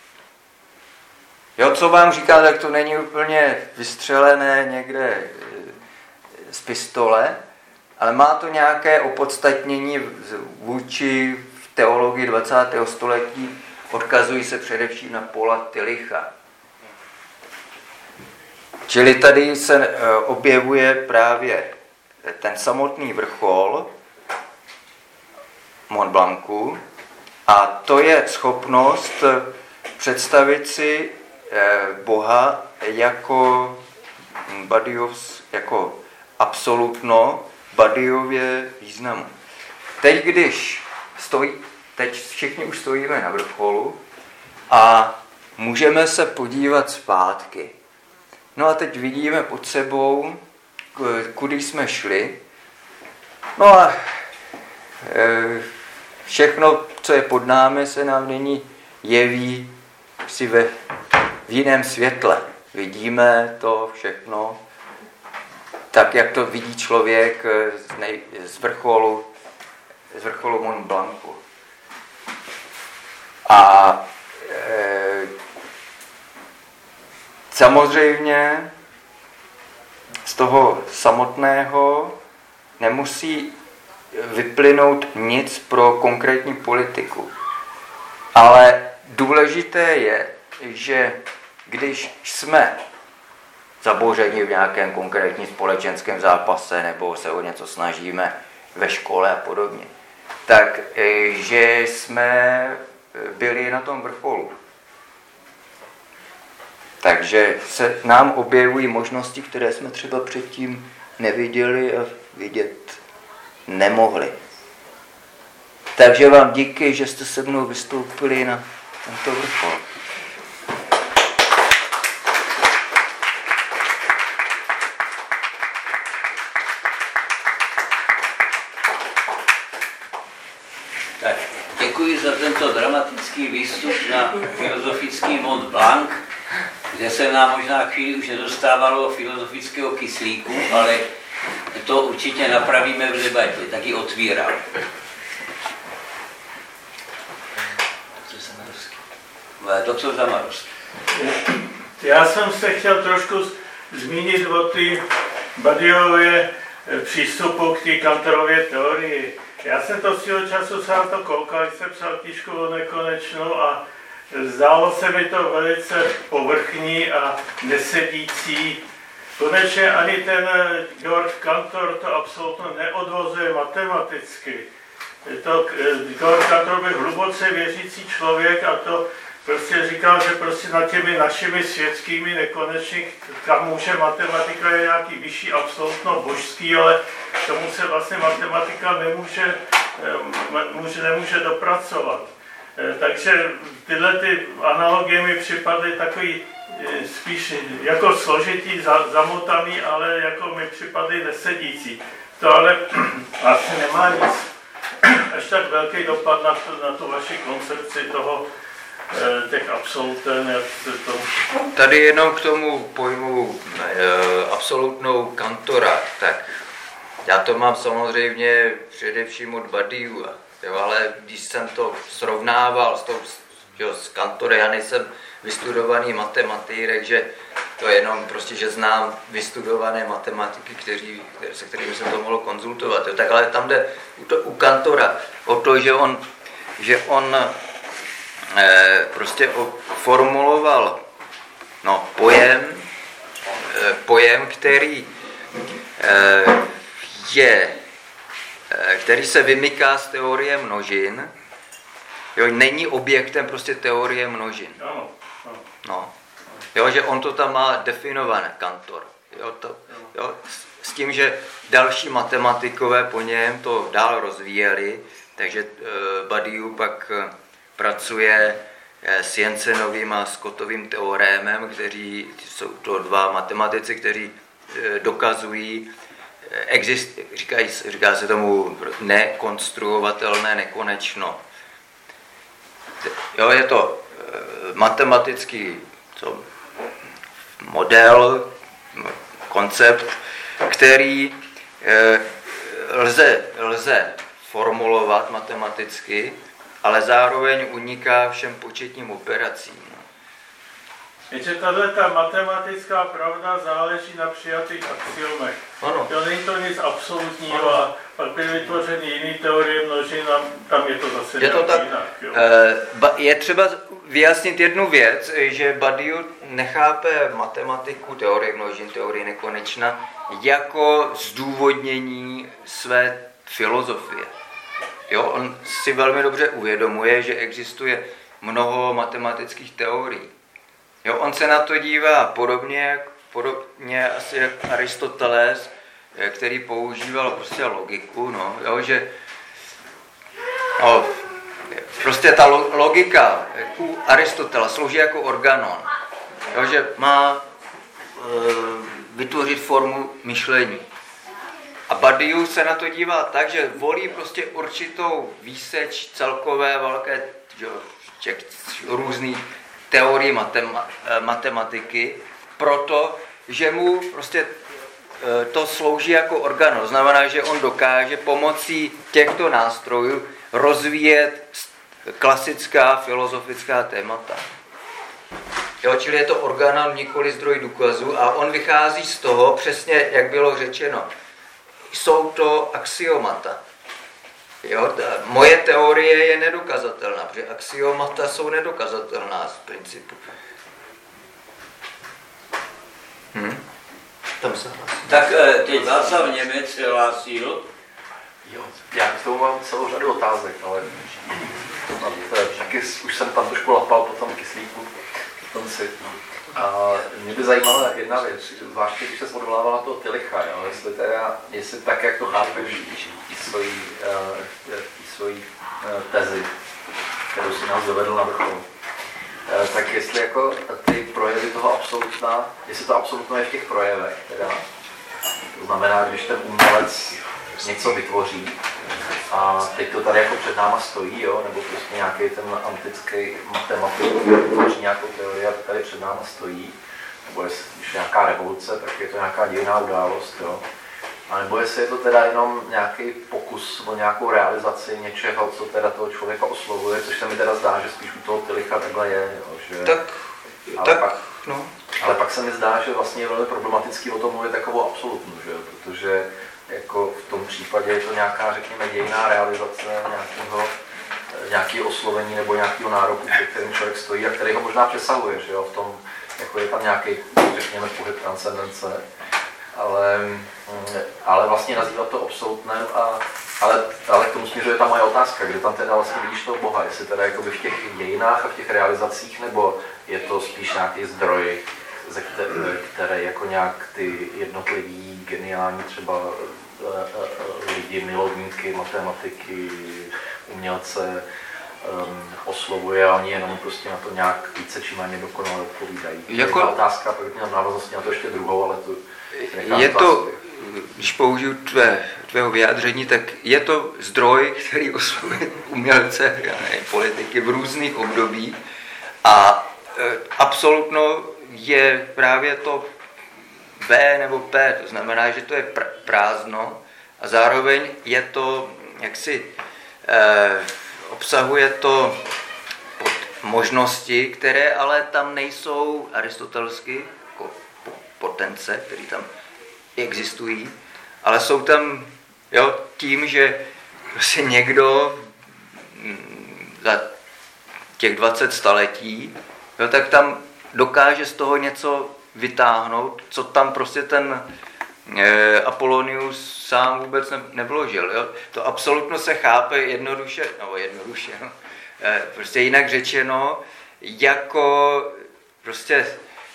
Co vám říká, tak to není úplně vystřelené někde z pistole, ale má to nějaké opodstatnění vůči v teologii 20. století, odkazují se především na Paula Tillicha. Čili tady se objevuje právě ten samotný vrchol Mont Blancu a to je schopnost představit si Boha jako Badious, jako absolutno Badiově významu. Teď všichni už stojíme na vrcholu a můžeme se podívat zpátky. No a teď vidíme pod sebou, kudy jsme šli. No a všechno, co je pod námi, se nám nyní jeví si v jiném světle. Vidíme to všechno tak, jak to vidí člověk z vrcholu Mont Blancu. A samozřejmě z toho samotného nemusí vyplynout nic pro konkrétní politiku. Ale důležité je, že když jsme zabouřeni v nějakém konkrétním společenském zápase nebo se o něco snažíme ve škole a podobně, tak že jsme byli na tom vrcholu. Takže se nám objevují možnosti, které jsme třeba předtím neviděli a vidět nemohli. Takže vám díky, že jste se mnou vystoupili na tento vrchol. Tak, děkuji za tento dramatický výstup na filozofický Mont Blanc, kde se nám možná chvíli už nedostávalo filozofického kyslíku, ale to určitě napravíme v debatě, tak ji otvírám. Doktor Zamarovský. Já jsem se chtěl trošku zmínit o té Badiouově přístupu k té Kantorově teorii. Já jsem to svého času sám to koukal, když jsem psal knížku o nekonečnou a zdálo se mi to velice povrchní a nesedící. Konečně ani ten Georg Cantor to absolutně neodvozuje matematicky. Georg Cantor byl hluboce věřící člověk a to prostě říkal, že prostě nad těmi našimi světskými nekonečných, kam může matematika je nějaký vyšší absolutno božský, ale tomu se vlastně matematika nemůže dopracovat. Takže tyhle ty analogie mi připadly takový spíš jako složitý, zamotaný, ale jako mi připadly nesedící. To ale asi nemá nic až tak velký dopad na tu vaši koncepci toho těch absoluten. Tady jenom k tomu pojmu absolutnou Cantora, tak já to mám samozřejmě především od Badiou, ale když jsem to srovnával s Cantorem, já nejsem vystudovaný matematik, takže to je jenom prostě, že znám vystudované matematiky, se kterými jsem to mohl konzultovat. Jo. Tak ale tam jde u Cantora o to, že on prostě formuloval pojem, který se vymyká z teorie množin, jo, není objektem prostě teorie množin. No. Jo, že on to tam má definované, Cantor. Jo, s tím, že další matematikové po něm to dál rozvíjeli, takže Badiou pak pracuje s Jensenovým a Scottovým teorémem, kteří jsou to dva matematici, kteří dokazují, říká se tomu nekonstruovatelné nekonečno. Jo, je to matematický model, koncept, který lze formulovat matematicky, ale zároveň uniká všem početním operacím. Jenže tato matematická pravda záleží na přijatých axiomech. Ano. To není to nic absolutního a pak byly vytvořeny jiné teorie množin a tam je to zase je to tak, jinak. Je třeba vyjasnit jednu věc, že Badiou nechápe matematiku, teorie množin, teorie nekonečna, jako zdůvodnění své filozofie. Jo, on si velmi dobře uvědomuje, že existuje mnoho matematických teorií. Jo, on se na to dívá podobně asi jak Aristoteles, který používal prostě logiku, prostě ta logika u Aristotela slouží jako organon, jo, že má vytvořit formu myšlení. A A Badiou se na to dívá tak, že volí prostě určitou výseč celkové velké těch různých teorií matematiky, protože mu prostě to slouží jako orgán. To znamená, že on dokáže pomocí těchto nástrojů rozvíjet klasická filozofická témata. Jo, čili je to organon, nikoli zdroj důkazů a on vychází z toho, přesně jak bylo řečeno, jsou to axiomata. Jo, moje teorie je nedokazatelná, protože axiomata jsou nedokazatelná z principu. Tam se hlásí. Tak teď Václav Němec se hlásil. Jo, já k tomu mám celou řadu otázek, ale taky už jsem tam trošku lapal po tom kyslíku. A mě by zajímala jedna věc, zvláště když se odvolával na toho Tillicha, jo, jestli tak, jak to chápeš, i svojí tezi, kterou si nás dovedl na vrchol, tak jestli jako ty projevy toho absolutna, jestli to absolutno je v těch projevech, teda, to znamená, když ten umělec něco vytvoří a teď to tady jako před náma stojí, jo, nebo prostě nějaký ten antický matematik vytvoří nějakou teorii a tady před náma stojí, nebo když je nějaká revoluce, tak je to nějaká dějinná událost, jo. A nebo jestli je to teda jenom nějaký pokus o nějakou realizaci něčeho, co teda toho člověka oslovuje, což se mi teda zdá, že spíš u toho Tillicha takhle je, jo, že... Ale pak se mi zdá, že vlastně je velmi problematický o tom mluvit takovou absolutnu, že jo, protože jako v tom případě je to nějaká, řekněme, dějinná realizace nějakého oslovení nebo nějakého nároku, před kterým člověk stojí a který ho možná přesahuje, že jo, v tom, jako je tam nějaký, řekněme, pohyb transcendence, ale vlastně nazývat to absolutnem, ale k tomu směřuje ta moje otázka, kde tam teda vlastně vidíš toho Boha, jestli teda jakoby v těch dějinách a v těch realizacích, nebo je to spíš nějaký zdroj, které jako nějak ty jednotliví geniální třeba lidi, milovníky, matematiky, umělce oslovuje a oni jenom prostě na to nějak více či méně dokonale odpovídají. Jako... Jedna otázka, pak měl návaznosti na to ještě druhou, ale to je to, když použiju tvého vyjádření, tak je to zdroj, který oslovuje umělce, politiky v různých obdobích a absolutno je právě to B nebo P, to znamená, že to je prázdno a zároveň je to, jaksi obsahuje to možnosti, které ale tam nejsou aristotelsky, jako potence, které tam existují, ale jsou tam, jo, tím, že prostě někdo za těch 20 staletí, jo, tak tam dokáže z toho něco vytáhnout, co tam prostě ten Apollonius sám vůbec nevložil. Jo? To absolutno se chápe jednoduše, prostě jinak řečeno, jako prostě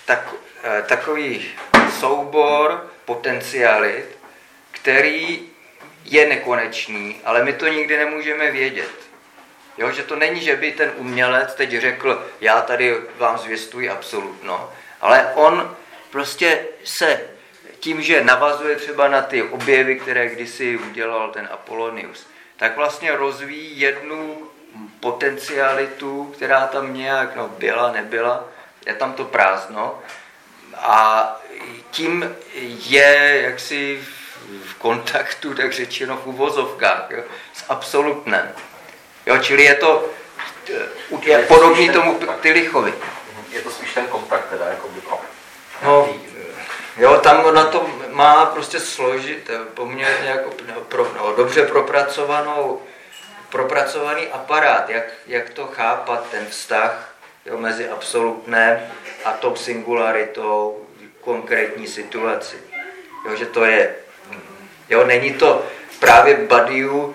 takový soubor potencialit, který je nekonečný, ale my to nikdy nemůžeme vědět. Jo, že to není, že by ten umělec teď řekl, já tady vám zvěstuji absolutno, ale on prostě se tím, že navazuje třeba na ty objevy, které kdysi udělal ten Apollonius, tak vlastně rozvíjí jednu potencialitu, která tam nějak byla, nebyla, je tam to prázdno a tím je jaksi v kontaktu, tak řečeno v uvozovkách, jo, s absolutnem. Jo, čili je to podobný tomu Tillichovi. Je to spíš ten kontakt teda, jako by no, jo, tam na to má prostě složit poměrně jako dobře propracovaný aparát, jak to chápat, ten vztah, jo, mezi absolutnem a tou singularitou konkrétní situaci. Jo, že to je, jo, není to právě Badiou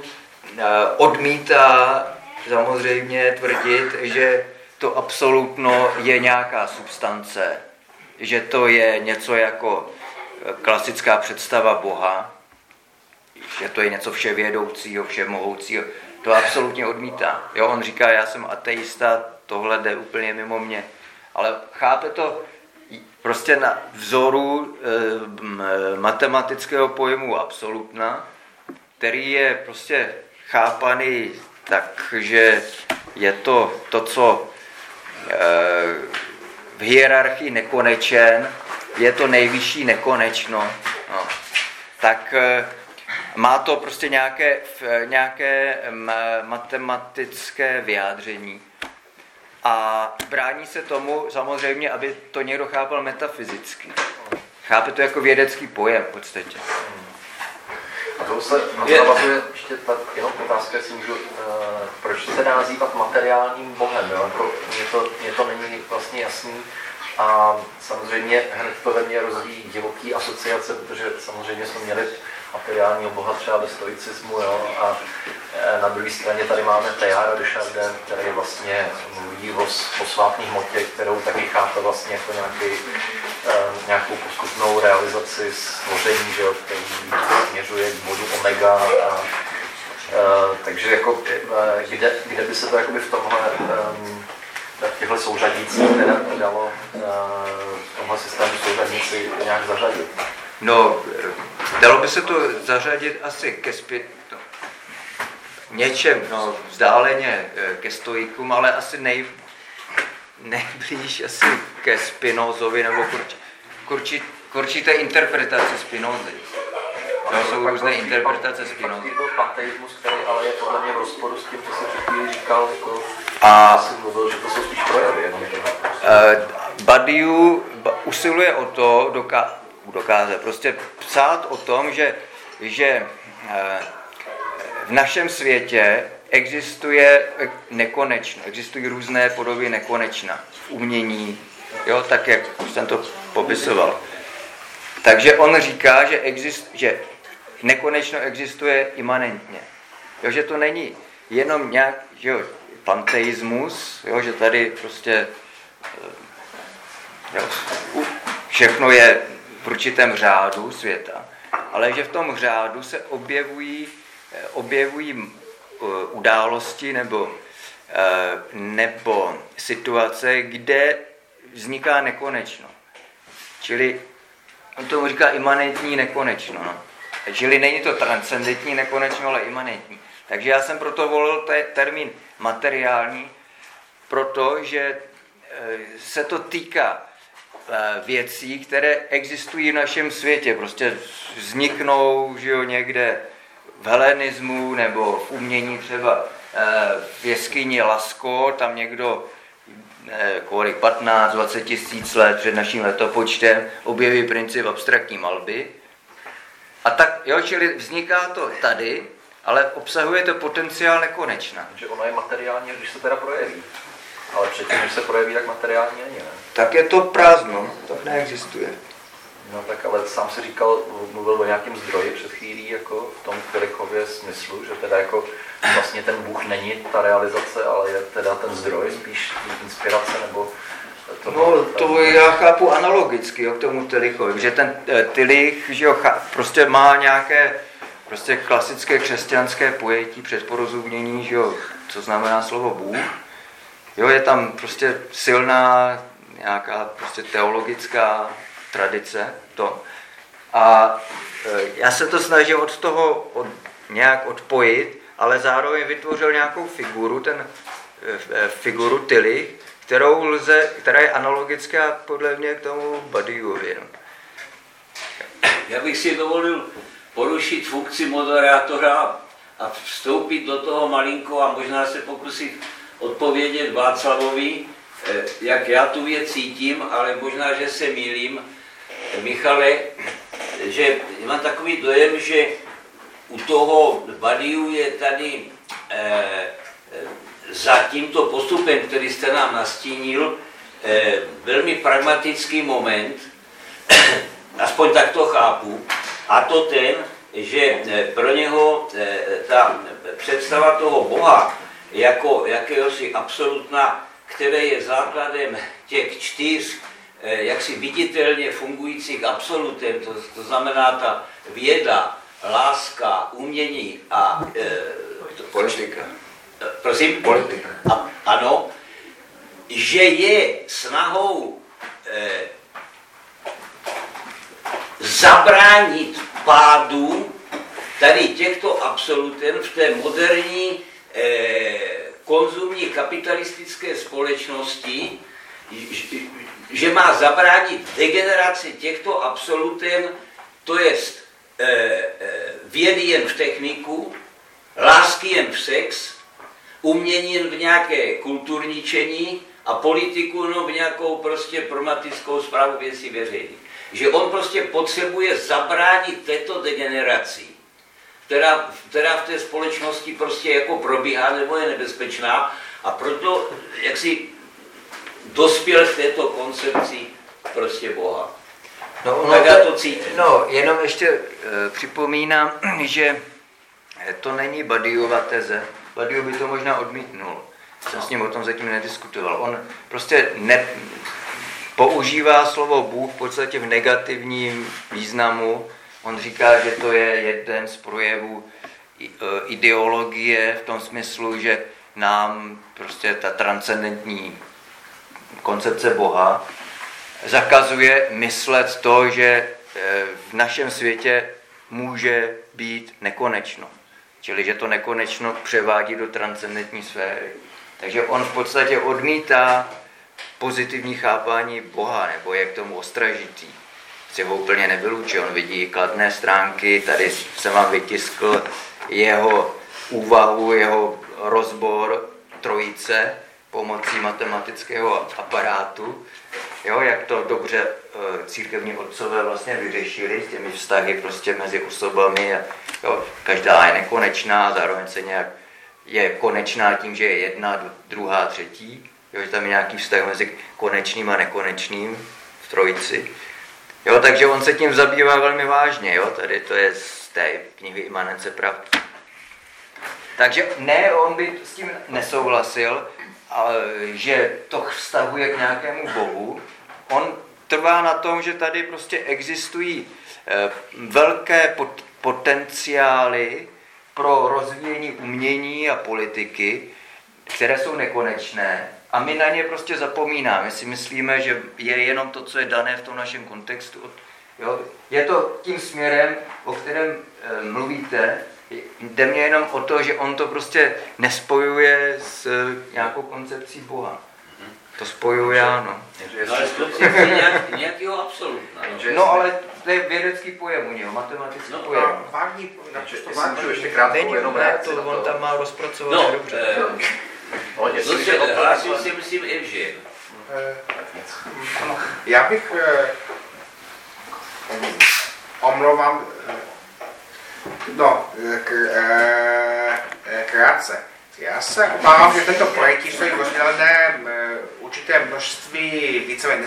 odmítá samozřejmě tvrdit, že to absolutno je nějaká substance, že to je něco jako klasická představa Boha, že to je něco vševědoucího, všemohoucího. To absolutně odmítá. Jo, on říká, já jsem ateista, tohle jde úplně mimo mě. Ale chápe to prostě na vzoru matematického pojmu absolutna, který je prostě chápaný tak, že je to, co v hierarchii nekonečen, je to nejvyšší nekonečno, no. Tak má to prostě nějaké matematické vyjádření. A brání se tomu samozřejmě, aby to někdo chápal metafyzicky. Chápe to jako vědecký pojem v podstatě. A to se navazuje ještě ta jenom otázka, jestli můžu, proč se dá nazývat materiálním bohem, jo? Jako mě to není vlastně jasný. A samozřejmě hned to ve mně rozvíjí divoký asociace, protože samozřejmě jsme měli materiálního boha třeba ve stoicismu, jo? A na druhé straně tady máme Teilhard de Chardin, který vlastně mluví o posvátné hmotě, kterou taky chápe vlastně jako nějakou postupnou realizaci stvoření, že jo? Který směřuje k bodu omega. Takže jako, kde by se to jakoby v tomhle v těchto souřadnicích teda dalo v tomhle systému souřadnici nějak zařadit? No, dalo by se to zařadit asi něčem, no, vzdáleně ke stoikům, ale asi nejblíž asi ke Spinozovi nebo k určité interpretaci Spinozy. No, jsou různé interpretace Spinozy. To panteismus, který ale je podle mě v rozporu s tím, co jsi před chvíli říkal, jako jsem mluvil, že to jsou spíš projevy. Badiou usiluje o to, dokázat prostě psát o tom, že v našem světě existuje nekonečno, existují různé podoby nekonečna v umění, jo, tak jak jsem to popisoval. Takže on říká, že nekonečno existuje imanentně. Jo, že to není jenom nějak, jo, panteismus, jo, že tady prostě jo, všechno je v určitém řádu světa, ale že v tom řádu se objevují události nebo situace, kde vzniká nekonečno. Čili on tomu říká imanentní nekonečno. No. Čili není to transcendentní nekonečno, ale imanentní. Takže já jsem proto volil termín materiální, protože se to týká věcí, které existují v našem světě. Prostě vzniknou, že jo, někde v helenismu nebo v umění, třeba v jeskyni Lascaux, tam někdo kolik 15-20 tisíc let před naším letopočtem objeví princip abstraktní malby. A tak, jo, čili vzniká to tady, ale obsahuje to potenciál nekonečna. Že ono je materiální, když se teda projeví. Ale předtím, když se projeví, tak materiální není, ne? Tak je to prázdno, tak neexistuje. No tak ale sám si říkal, mluvil o nějakém zdroji před chvílí, jako v tom Quilikově smyslu, že teda jako vlastně ten Bůh není ta realizace, ale je teda ten zdroj, spíš inspirace, nebo to... No, to já chápu analogicky, jo, k tomu Tillichovi, že ten Tillich, že jo, prostě má nějaké prostě klasické křesťanské pojetí předporozumění, že jo, co znamená slovo Bůh. Jo, je tam prostě silná nějaká prostě teologická tradice, to. A já se to snažím od toho nějak odpojit, ale zároveň vytvořil nějakou figuru, figuru Tillich, která je analogická podle mě k tomu Badiouovi. No. Já bych si dovolil porušit funkci moderátora a vstoupit do toho malinko a možná se pokusit odpovědět Václavovi, jak já tu věc cítím, ale možná, že se mýlím, Michale, že mám takový dojem, že u toho Badiou je tady za tímto postupem, který jste nám nastínil, velmi pragmatický moment, aspoň tak to chápu, a to ten, že pro něho ta představa toho Boha jako jakéhosi absolutna, které je základem těch 4 jaksi viditelně fungujících absolutem, to znamená ta věda, láska, umění a... politika. Prosím? Politika. Ano, že je snahou zabránit pádu tady těchto absoluten v té moderní konzumní kapitalistické společnosti, že má zabránit degeneraci těchto absoluten, to jest vědy jen v techniku, lásky jen v sex, umění jen v nějaké kulturničení a politiku jenom v nějakou prostě pragmatickou správu věcí veřejných. Že on prostě potřebuje zabránit této degeneraci, která v té společnosti prostě jako probíhá nebo je nebezpečná, a proto jak si dospěl k této koncepci prostě Boha. No, tak já to cítím. No, jenom ještě připomínám, že to není Badiouova teze. Badiou by to možná odmítnul. Jsem s ním o tom zatím nediskutoval. On prostě používá slovo Bůh v podstatě v negativním významu. On říká, že to je jeden z projevů ideologie v tom smyslu, že nám prostě ta transcendentní koncepce Boha zakazuje myslet to, že v našem světě může být nekonečno. Čili, že to nekonečno převádí do transcendentní sféry. Takže on v podstatě odmítá pozitivní chápání Boha, nebo je k tomu ostražitý. Si ho úplně nevylučuje, on vidí kladné stránky, tady jsem vám vytiskl jeho úvahu, jeho rozbor trojice pomocí matematického aparátu, jo, jak to dobře církevní otcové vlastně vyřešili s těmi vztahy prostě mezi osobami. A, jo, každá je nekonečná, zároveň se nějak je konečná tím, že je jedna, druhá, třetí. Jo, že tam je nějaký vztah mezi konečným a nekonečným v trojici. Jo, takže on se tím zabývá velmi vážně. Jo, tady to je z té knihy Imanence pravdy. Takže ne, on by s tím nesouhlasil, že to vztahuje k nějakému bohu. On trvá na tom, že tady prostě existují velké potenciály pro rozvíjení umění a politiky, které jsou nekonečné, a my na ně prostě zapomínáme. My si myslíme, že je jenom to, co je dané v tom našem kontextu. Jo? Je to tím směrem, o kterém mluvíte. Jde mě jenom o to, že on to prostě nespojuje s nějakou koncepcí Boha. To spojuje, ano. No, ale koncepcí nějakého absolutna. No, ale to je vědecký pojem u něho, matematický pojem. Vágní, můžu ještě krátkou jenom reakci na to. On tam má rozpracované dobře. Hlásil si, myslím, Evžen. Já bych omlouvám, krátce. Já se obávám, že tento projekt jsou rozdělené určité množství více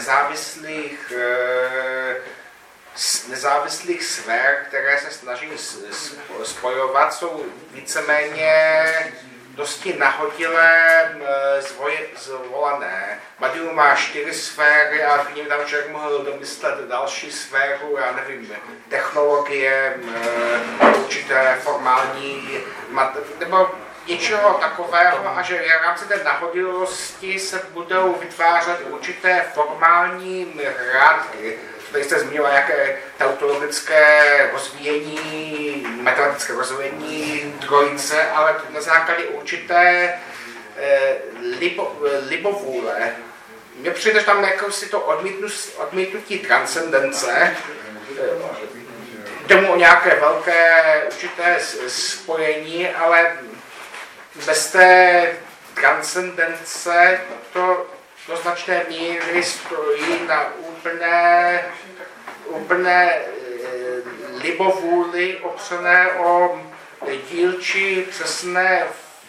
nezávislých sfér, které se snaží spojovat, jsou víceméně dosti nahodile zvolené. Badiou má 4 sféry a v něm tam člověk mohl domyslet další sféru, já nevím, technologie, určité formální, nebo něčeho takového, a že v rámci té nahodilosti se budou vytvářet určité formální hrádky. Tady jste zmiňoval nějaké tautologické rozvíjení, matematické rozvíjení trojice, ale na základě určité libovůle. Mně přijde, že tam si to odmítnutí transcendence, jde mu o nějaké velké určité spojení, ale bez té transcendence to do značné míry stojí na úplné libovůli opřené o dílčí přesné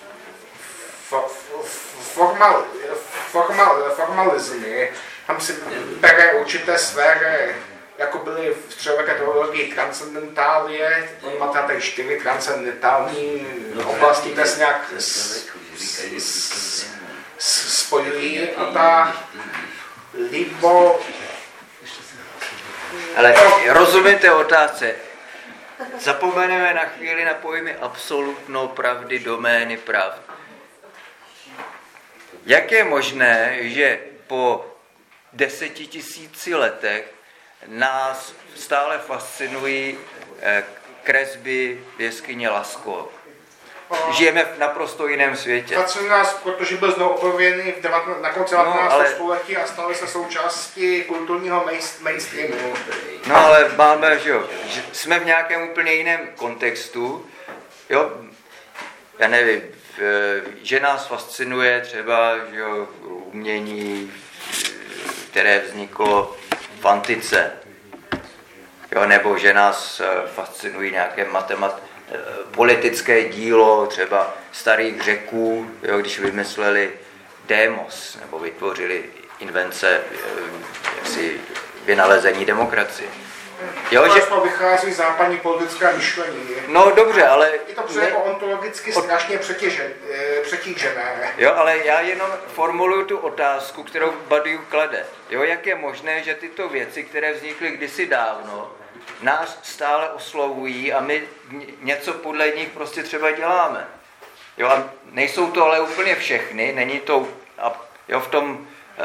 formalizmy. Tam si bere určité sféry, jako byly v středověké teologii transcendentálie, on má tady 4 transcendentální oblasti, které se nějak spojují, a ta Ale rozumíte otázce. Zapomeneme na chvíli na pojmy absolutnou pravdy, domény pravd. Jak je možné, že po 10 000 letech nás stále fascinují kresby v jeskyni Lascaux. Žijeme v naprosto jiném světě. Fascinuje nás, protože byl znovu objevený na konci 19. století a stali se součástí kulturního mainstreamu. No ale máme, že jo, jsme v nějakém úplně jiném kontextu, jo, já nevím, že nás fascinuje třeba, že jo, umění, které vzniklo v antice, jo, nebo že nás fascinují nějaké politické dílo třeba starých Řeků, jo, když vymysleli démos, nebo vytvořili invence vynalezení demokracie. Jo, že to vychází západní politické myšlení. No dobře, ale... Je to jako ontologicky strašně přetížené. Jo, ale já jenom formuluju tu otázku, kterou Badiou klade. Jo, jak je možné, že tyto věci, které vznikly kdysi dávno, nás stále oslovují a my něco podle nich prostě třeba děláme. Jo, a nejsou to ale úplně všechny, není to, jo, v tom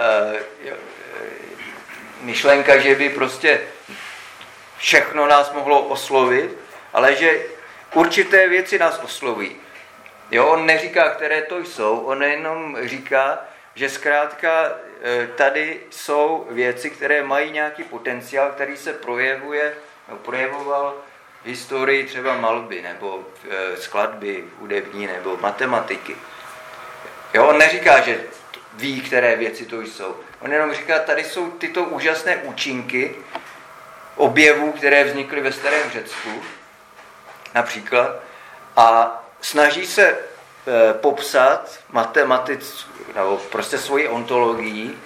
myšlenka, že by prostě všechno nás mohlo oslovit, ale že určité věci nás oslovují. Jo, on neříká, které to jsou, on jenom říká, že zkrátka tady jsou věci, které mají nějaký potenciál, který se projevoval v historii třeba malby, nebo skladby hudební, nebo matematiky. Jo, on neříká, že ví, které věci to jsou. On jenom říká, tady jsou tyto úžasné účinky objevů, které vznikly ve starém Řecku, například, a snaží se popsat nebo prostě svoji ontologii,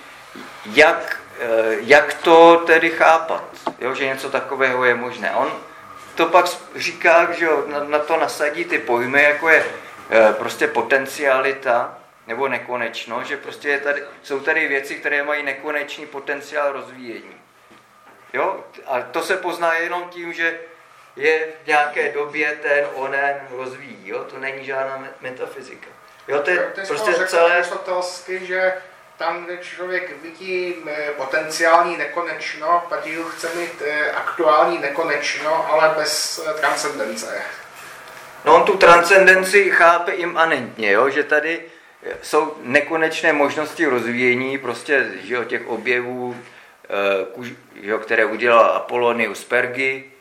jak to tedy chápat, jo, že něco takového je možné. On to pak říká, že na to nasadí ty pojmy, jako je prostě potencialita nebo nekonečno, že prostě jsou tady věci, které mají nekonečný potenciál rozvíjení. Jo? A to se pozná jenom tím, že je v nějaké době ten onen rozvíjí. Jo? To není žádná metafyzika. Jo, to je prostě celé... Aristotelsky, že tam, kde člověk vidí potenciální nekonečno, Badiou chce mít aktuální nekonečno, ale bez transcendence. No on tu transcendenci chápe imanentně, jo? Že tady jsou nekonečné možnosti rozvíjení prostě, že jo, těch objevů, jo, které udělal Apollonius Pergy,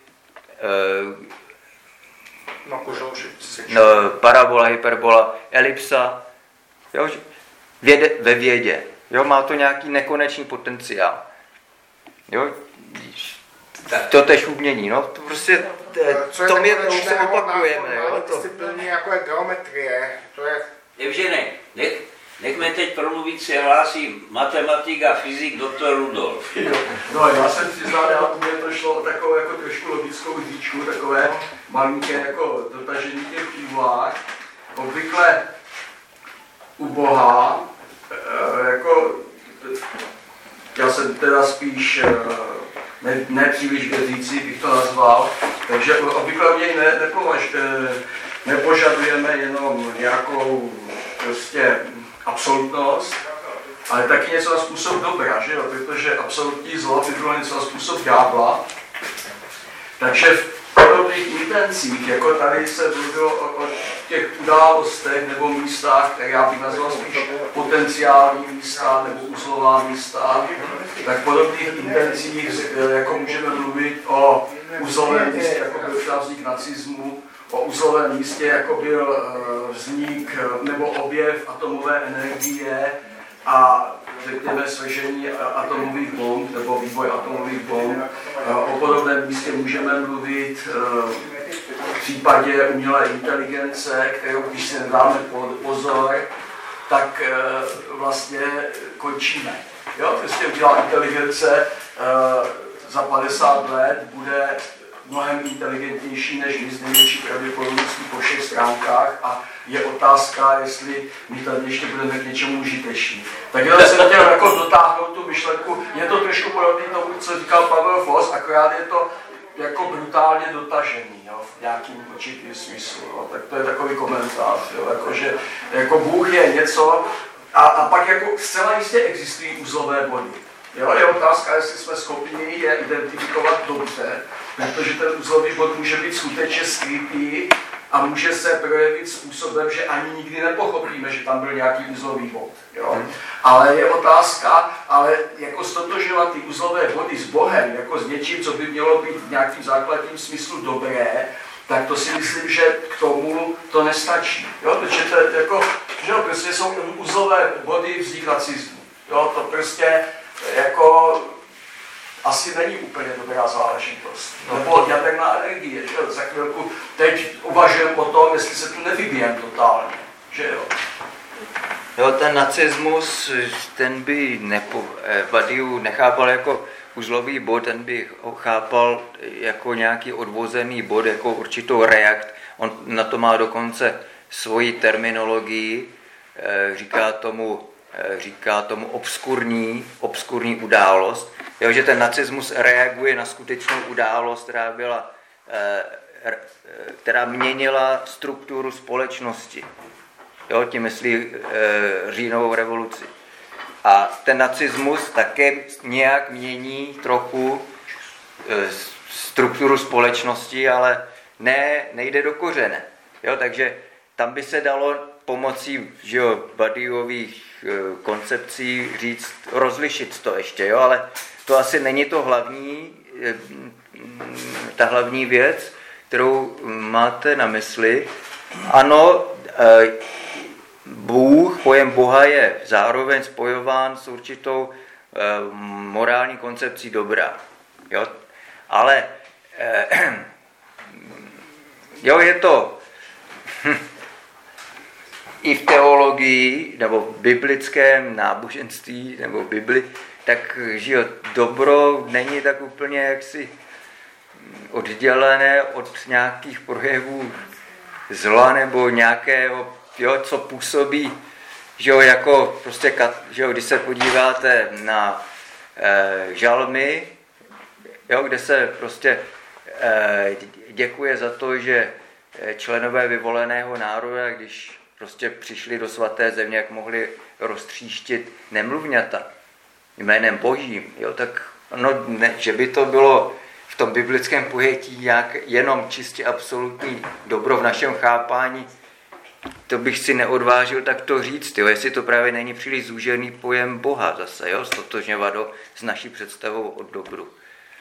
parabola, hyperbola, elipsa, jo, ve vědě. Jo, má to nějaký nekonečný potenciál. Jo, to tež umění, no, to prostě, to my se opakujeme. Jo, disciplíny jako je geometrie, to je... Evžene, nechme teď promluvit, se hlásí matematik a fyzik doktor Rudolf. No, já jsem přiznal, mě to šlo o takovou jako trošku logickou říčku, takové malinké jako dotažení těch úvah. Obvykle u Boha, jako, já jsem teda spíš nepříliš věřící, bych to nazval, takže obvykle u něj nepožadujeme jenom nějakou prostě absolutnost, ale taky něco na způsob dobra, že jo? Protože absolutní zlo by bylo něco na způsob ďábla. Takže v podobných intencích, jako tady se mluvilo o těch událostech nebo místách, které já bych nazval spíš potenciální místa nebo uzlová místa, tak v podobných intencích jako můžeme mluvit o uzlovém místě, jako byl třeba vznik nacismu, o uzlovém místě, jako byl vznik nebo objev atomové energie a řekněme svržení atomových bomb nebo vývoj atomových bomb. O podobném místě můžeme mluvit v případě umělé inteligence, kterou když si nedáme pozor, tak vlastně končíme. Jo? Prostě udělá inteligence za 50 let bude mnohem inteligentnější než my s největší pravděpodobností po všech stránkách a je otázka, jestli my tady ještě budeme k něčemu užiteční. Tak jenom jsem chtěl jako dotáhnout tu myšlenku, je to trošku podobné tomu, co říkal Pavel Voss, akorát je to jako brutálně dotažený, jo, v nějakým určitým smyslu. Jo. Tak to je takový komentář, jo, jako, že jako Bůh je něco a pak jako zcela jistě existují uzlové body. Jo, je otázka, jestli jsme schopni je identifikovat dobře, protože ten uzlový bod může být skutečně skrytý a může se projevit způsobem, že ani nikdy nepochopíme, že tam byl nějaký uzlový bod. Jo? Ale je otázka, ale jako stotožňovat ty uzlové body s Bohem, jako s něčím, co by mělo být v nějakým základním smyslu dobré, tak to si myslím, že k tomu to nestačí. Jo? Protože to jako, že jo, prostě jsou uzlové body vznik nacismu. Jo? To prostě jako asi není úplně dobrá záležitost. Nebo jaderná energie, že jo? Za chvilku teď uvažujeme o tom, jestli se tu nevybijeme totálně, že jo? Jo, ten nacismus, ten by Badiou nechápal jako uzlový bod, ten by ho chápal jako nějaký odvozený bod, jako určitou reakt. On na to má dokonce svoji terminologii, říká tomu obskurní událost. Jo, že ten nacismus reaguje na skutečnou událost, která měnila strukturu společnosti. Jo, tím myslí říjnovou revoluci. A ten nacismus také nějak mění trochu strukturu společnosti, ale nejde do kořene. Jo, takže tam by se dalo pomocí Badiouových koncepcí říct, rozlišit to ještě, jo, ale to asi není to ta hlavní věc, kterou máte na mysli. Ano, pojem Boha je zároveň spojován s určitou morální koncepcí dobra. Jo? Ale jo, je to i v teologii, nebo v biblickém náboženství, nebo v Bibli, tak že jo, dobro není tak úplně jaksi oddělené od nějakých projevů zla nebo nějakého, jo, co působí, že jo, jako prostě, že jo, když se podíváte na žalmy, jo, kde se prostě děkuje za to, že členové vyvoleného národa, když prostě přišli do svaté země, jak mohli roztříštit nemluvňata jménem Božím, jo, tak no, ne, že by to bylo v tom biblickém pojetí nějak jenom čistě absolutní dobro v našem chápání, to bych si neodvážil tak to říct, jo, jestli to právě není příliš zúžený pojem Boha zase, jo, stotožňovat s naší představou o dobru.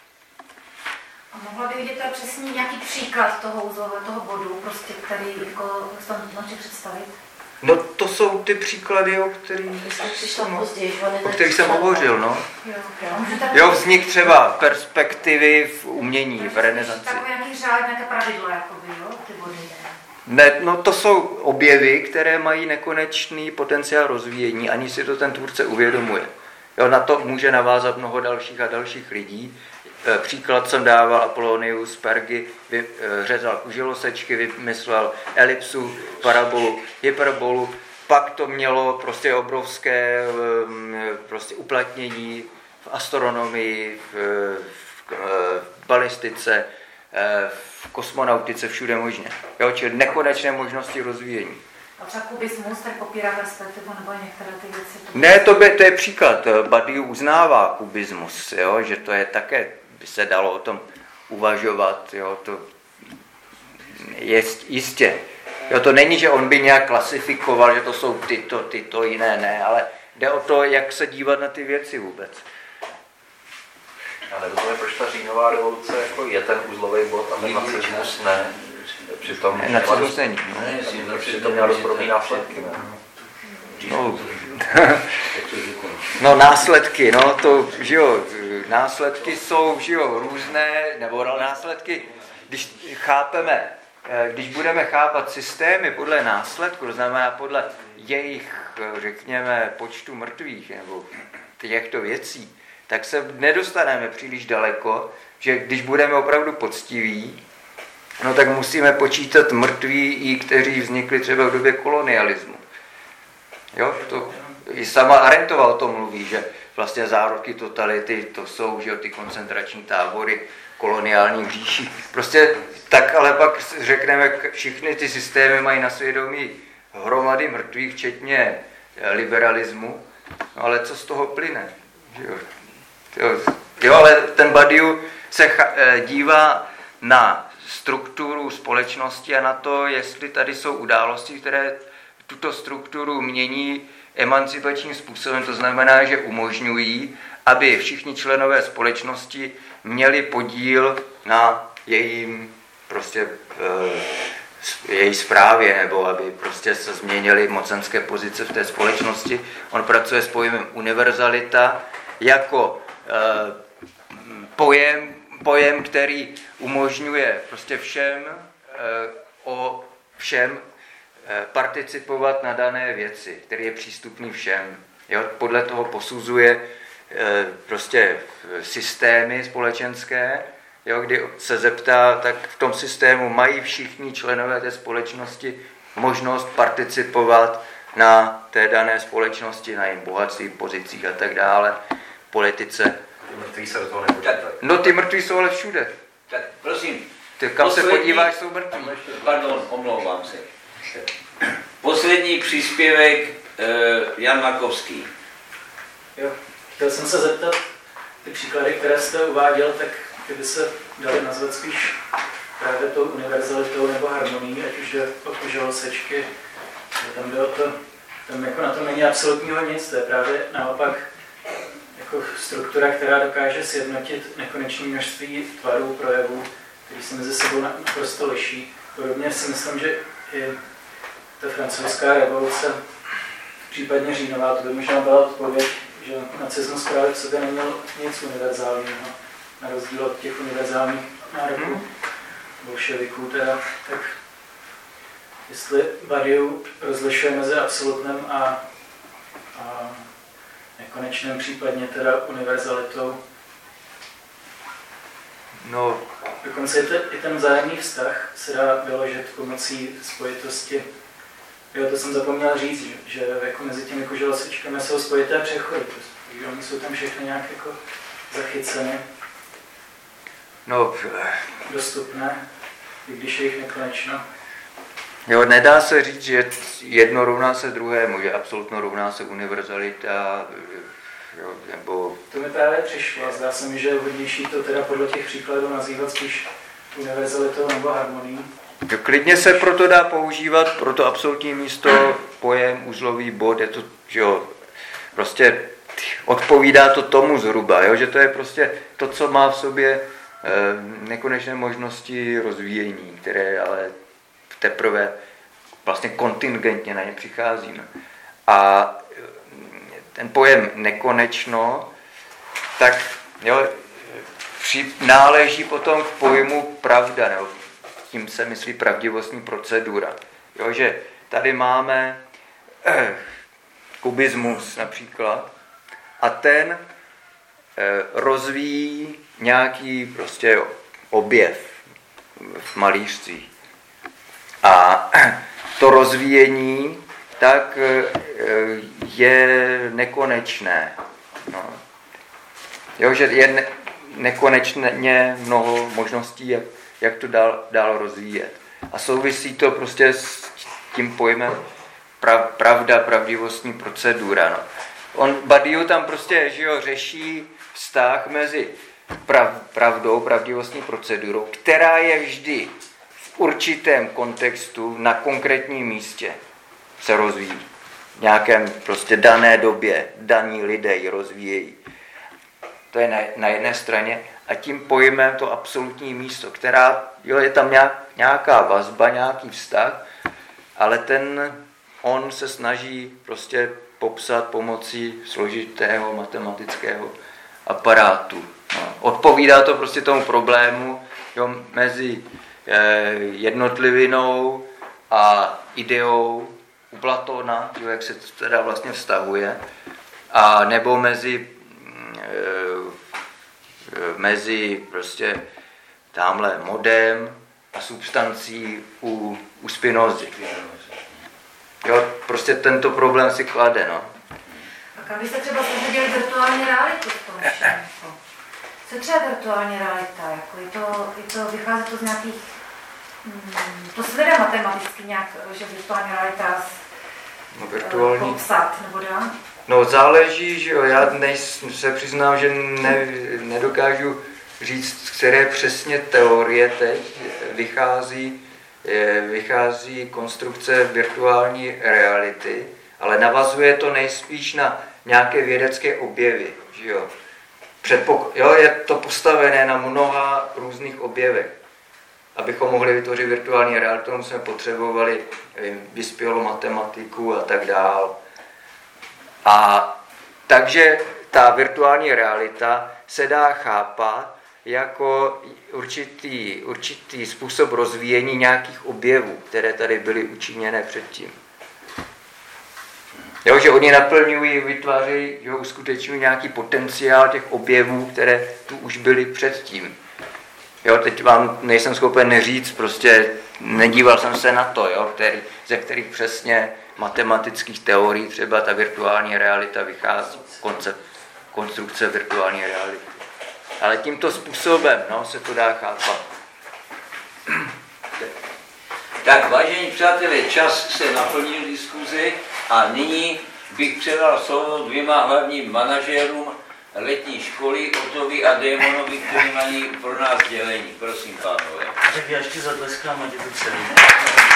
A mohla by vidět teda přesně nějaký příklad toho bodu, prostě, který jako si představit? No to jsou ty příklady, o kterých jsem hovořil, no. Jo, vznik třeba perspektivy v umění, v renesanci. Takové nějaký řád, nějaké pravidlo, jakoby, jo, ty body. Ne, no to jsou objevy, které mají nekonečný potenciál rozvíjení, ani si to ten tvůrce uvědomuje. Jo, na to může navázat mnoho dalších a dalších lidí. Příklad jsem dával Apollonius Pergy, řezal kuželosečky, vymyslel elipsu, parabolu, hyperbolu, pak to mělo prostě obrovské prostě uplatnění v astronomii, v balistice, v kosmonautice, všude možně. Jo, čili nekonečné možnosti rozvíjení. A třeba kubismus, tak popírá perspektivu nebo některé ty věci? Ne, to je příklad. Badiou uznává kubismus, jo, že to je také, by se dalo o tom uvažovat, jo, to je jistě. Jo, to není, že on by nějak klasifikoval, že to jsou tyto jiné, ne, ale jde o to, jak se dívat na ty věci vůbec. A nerozumím, proč ta říjnová revoluce jako je ten uzlový bod a ten nacismus ne. Přitom nacismus není. Přitom měl dost podobný následky, ne? No následky, no to, že jo, následky jsou, že jo, různé, nebo následky, když chápeme, když budeme chápat systémy podle následku, to znamená podle jejich, řekněme, počtu mrtvých, nebo těchto věcí, tak se nedostaneme příliš daleko, že když budeme opravdu poctiví, no tak musíme počítat mrtví, i kteří vznikli třeba v době kolonialismu. Jo, to i sama Arendtová o tom mluví, že vlastně zárodky totality, to jsou, že ty koncentrační tábory, koloniální říši. Prostě tak, ale pak řekneme, všechny ty systémy mají na svědomí hromady mrtvých, včetně liberalismu, no ale co z toho plyne? Že jo? Jo, ale ten Badiou se dívá na strukturu společnosti a na to, jestli tady jsou události, které tuto strukturu mění emancipačním způsobem, to znamená, že umožňují, aby všichni členové společnosti měli podíl na jejím prostě její správě, nebo aby prostě se změnily mocenské pozice v té společnosti. On pracuje s pojmem univerzalita jako pojem, který umožňuje prostě všem participovat na dané věci, který je přístupný všem. Jo? Podle toho posuzuje prostě systémy společenské, jo? Kdy se zeptá, tak v tom systému mají všichni členové té společnosti možnost participovat na té dané společnosti, na jejím bohatství, pozicích a tak dále, politice. Ty mrtví se do toho nepočítají. No ty mrtví jsou ale všude. Tak prosím. Ty kam se podíváš, jsou mrtví. Pardon, omlouvám se. Poslední příspěvek Jan Makovský. Jo, chtěl jsem se zeptat, ty příklady, které jste uváděl, tak kdyby se daly nazvat spíš právě tou univerzalitou nebo harmonií, ať už jde o kužel sečky, tam jde o to, tam jako na tom není absolutního nic, to je právě naopak jako struktura, která dokáže sjednotit nekonečné množství tvarů, projevů, který se mezi sebou naprosto liší. Podobně si myslím, že i ta francouzská revoluce, případně říjnová, to by možná byla odpověď, že nacismus právě v sobě neměl nic univerzálního, na rozdíl od těch univerzálních nároků bolševiků teda, tak jestli Badiou rozlišuje mezi absolutním a nekonečným, případně teda univerzalitou. No. Dokonce i ten vzájemný vztah se dá vyložit pomocí spojitosti. Jo, to jsem zapomněl říct, že jako mezi těmi kuželosečkami jsou spojité přechody, protože oni jsou tam všechny nějak jako zachyceny, dostupné, i když je jich nekonečno. Jo, nedá se říct, že jedno rovná se druhému, že absolutno rovná se univerzalita, jo, nebo... To mi právě přišlo a zdá se mi, že je vhodnější to teda podle těch příkladů nazývat spíš univerzalitou nebo harmonií. Klidně se proto dá používat pro to absolutní místo pojem uzlový bod, je to, že jo, prostě odpovídá to tomu zhruba, jo, že to je prostě to, co má v sobě nekonečné možnosti rozvíjení, které ale teprve vlastně kontingentně na ně přicházíme. A ten pojem nekonečno, tak jo, náleží potom k pojmu pravda, nebo tím se myslí pravdivostní procedura. Jo, že tady máme kubismus například a ten rozvíjí nějaký prostě objev v malířství. A to rozvíjení tak je nekonečné. No. Jo, že je nekonečně mnoho možností, jak to dál rozvíjet. A souvisí to prostě s tím pojmem pravda, pravdivostní procedura. No. Badiou tam prostě, že jo, řeší vztah mezi pravdou, pravdivostní procedurou, která je vždy v určitém kontextu na konkrétním místě se rozvíjí. V nějakém prostě dané době, daní lidé ji rozvíjejí. To je na jedné straně. A tím pojmem to absolutní místo, která, jo, je tam nějaká vazba, nějaký vztah, ale on se snaží prostě popsat pomocí složitého matematického aparátu. No. Odpovídá to prostě tomu problému, jo, mezi jednotlivinou a ideou u Platona, jo, jak se to teda vlastně vztahuje, a nebo mezi prostě tamhle modem a substancí u Spinozy. Jo, prostě tento problém si klade, no. Tak abyste třeba viděli virtuální realitu v tom všem. Co je třeba virtuální realita? Jako vychází to z nějakých... to se vede matematicky nějak, že virtuální realita popsat, nebo dá? No záleží, že jo, já se přiznám, že nedokážu říct, z které přesně teorie teď vychází konstrukce virtuální reality, ale navazuje to nejspíš na nějaké vědecké objevy, že jo. Je to postavené na mnoha různých objevech. Abychom mohli vytvořit virtuální realitu, jsme potřebovali vyspělou matematiku a tak dál. A takže ta virtuální realita se dá chápat jako určitý způsob rozvíjení nějakých objevů, které tady byly učiněné předtím. Jo, že oni naplňují, vytvářejí, že uskutečňují nějaký potenciál těch objevů, které tu už byly předtím. Jo, teď vám nejsem schopen říct, prostě nedíval jsem se na to, jo, ze kterých přesně matematických teorií třeba ta virtuální realita vychází, konstrukce virtuální reality. Ale tímto způsobem se to dá chápat. Tak, vážení přátelé, čas se naplnil diskuzi a nyní bych předal slovo dvěma hlavním manažérům letní školy, Otovi a Démonovi, kteří mají pro nás dělení. Prosím, pánové. Tak já ještě zatleskám, ať je to celý.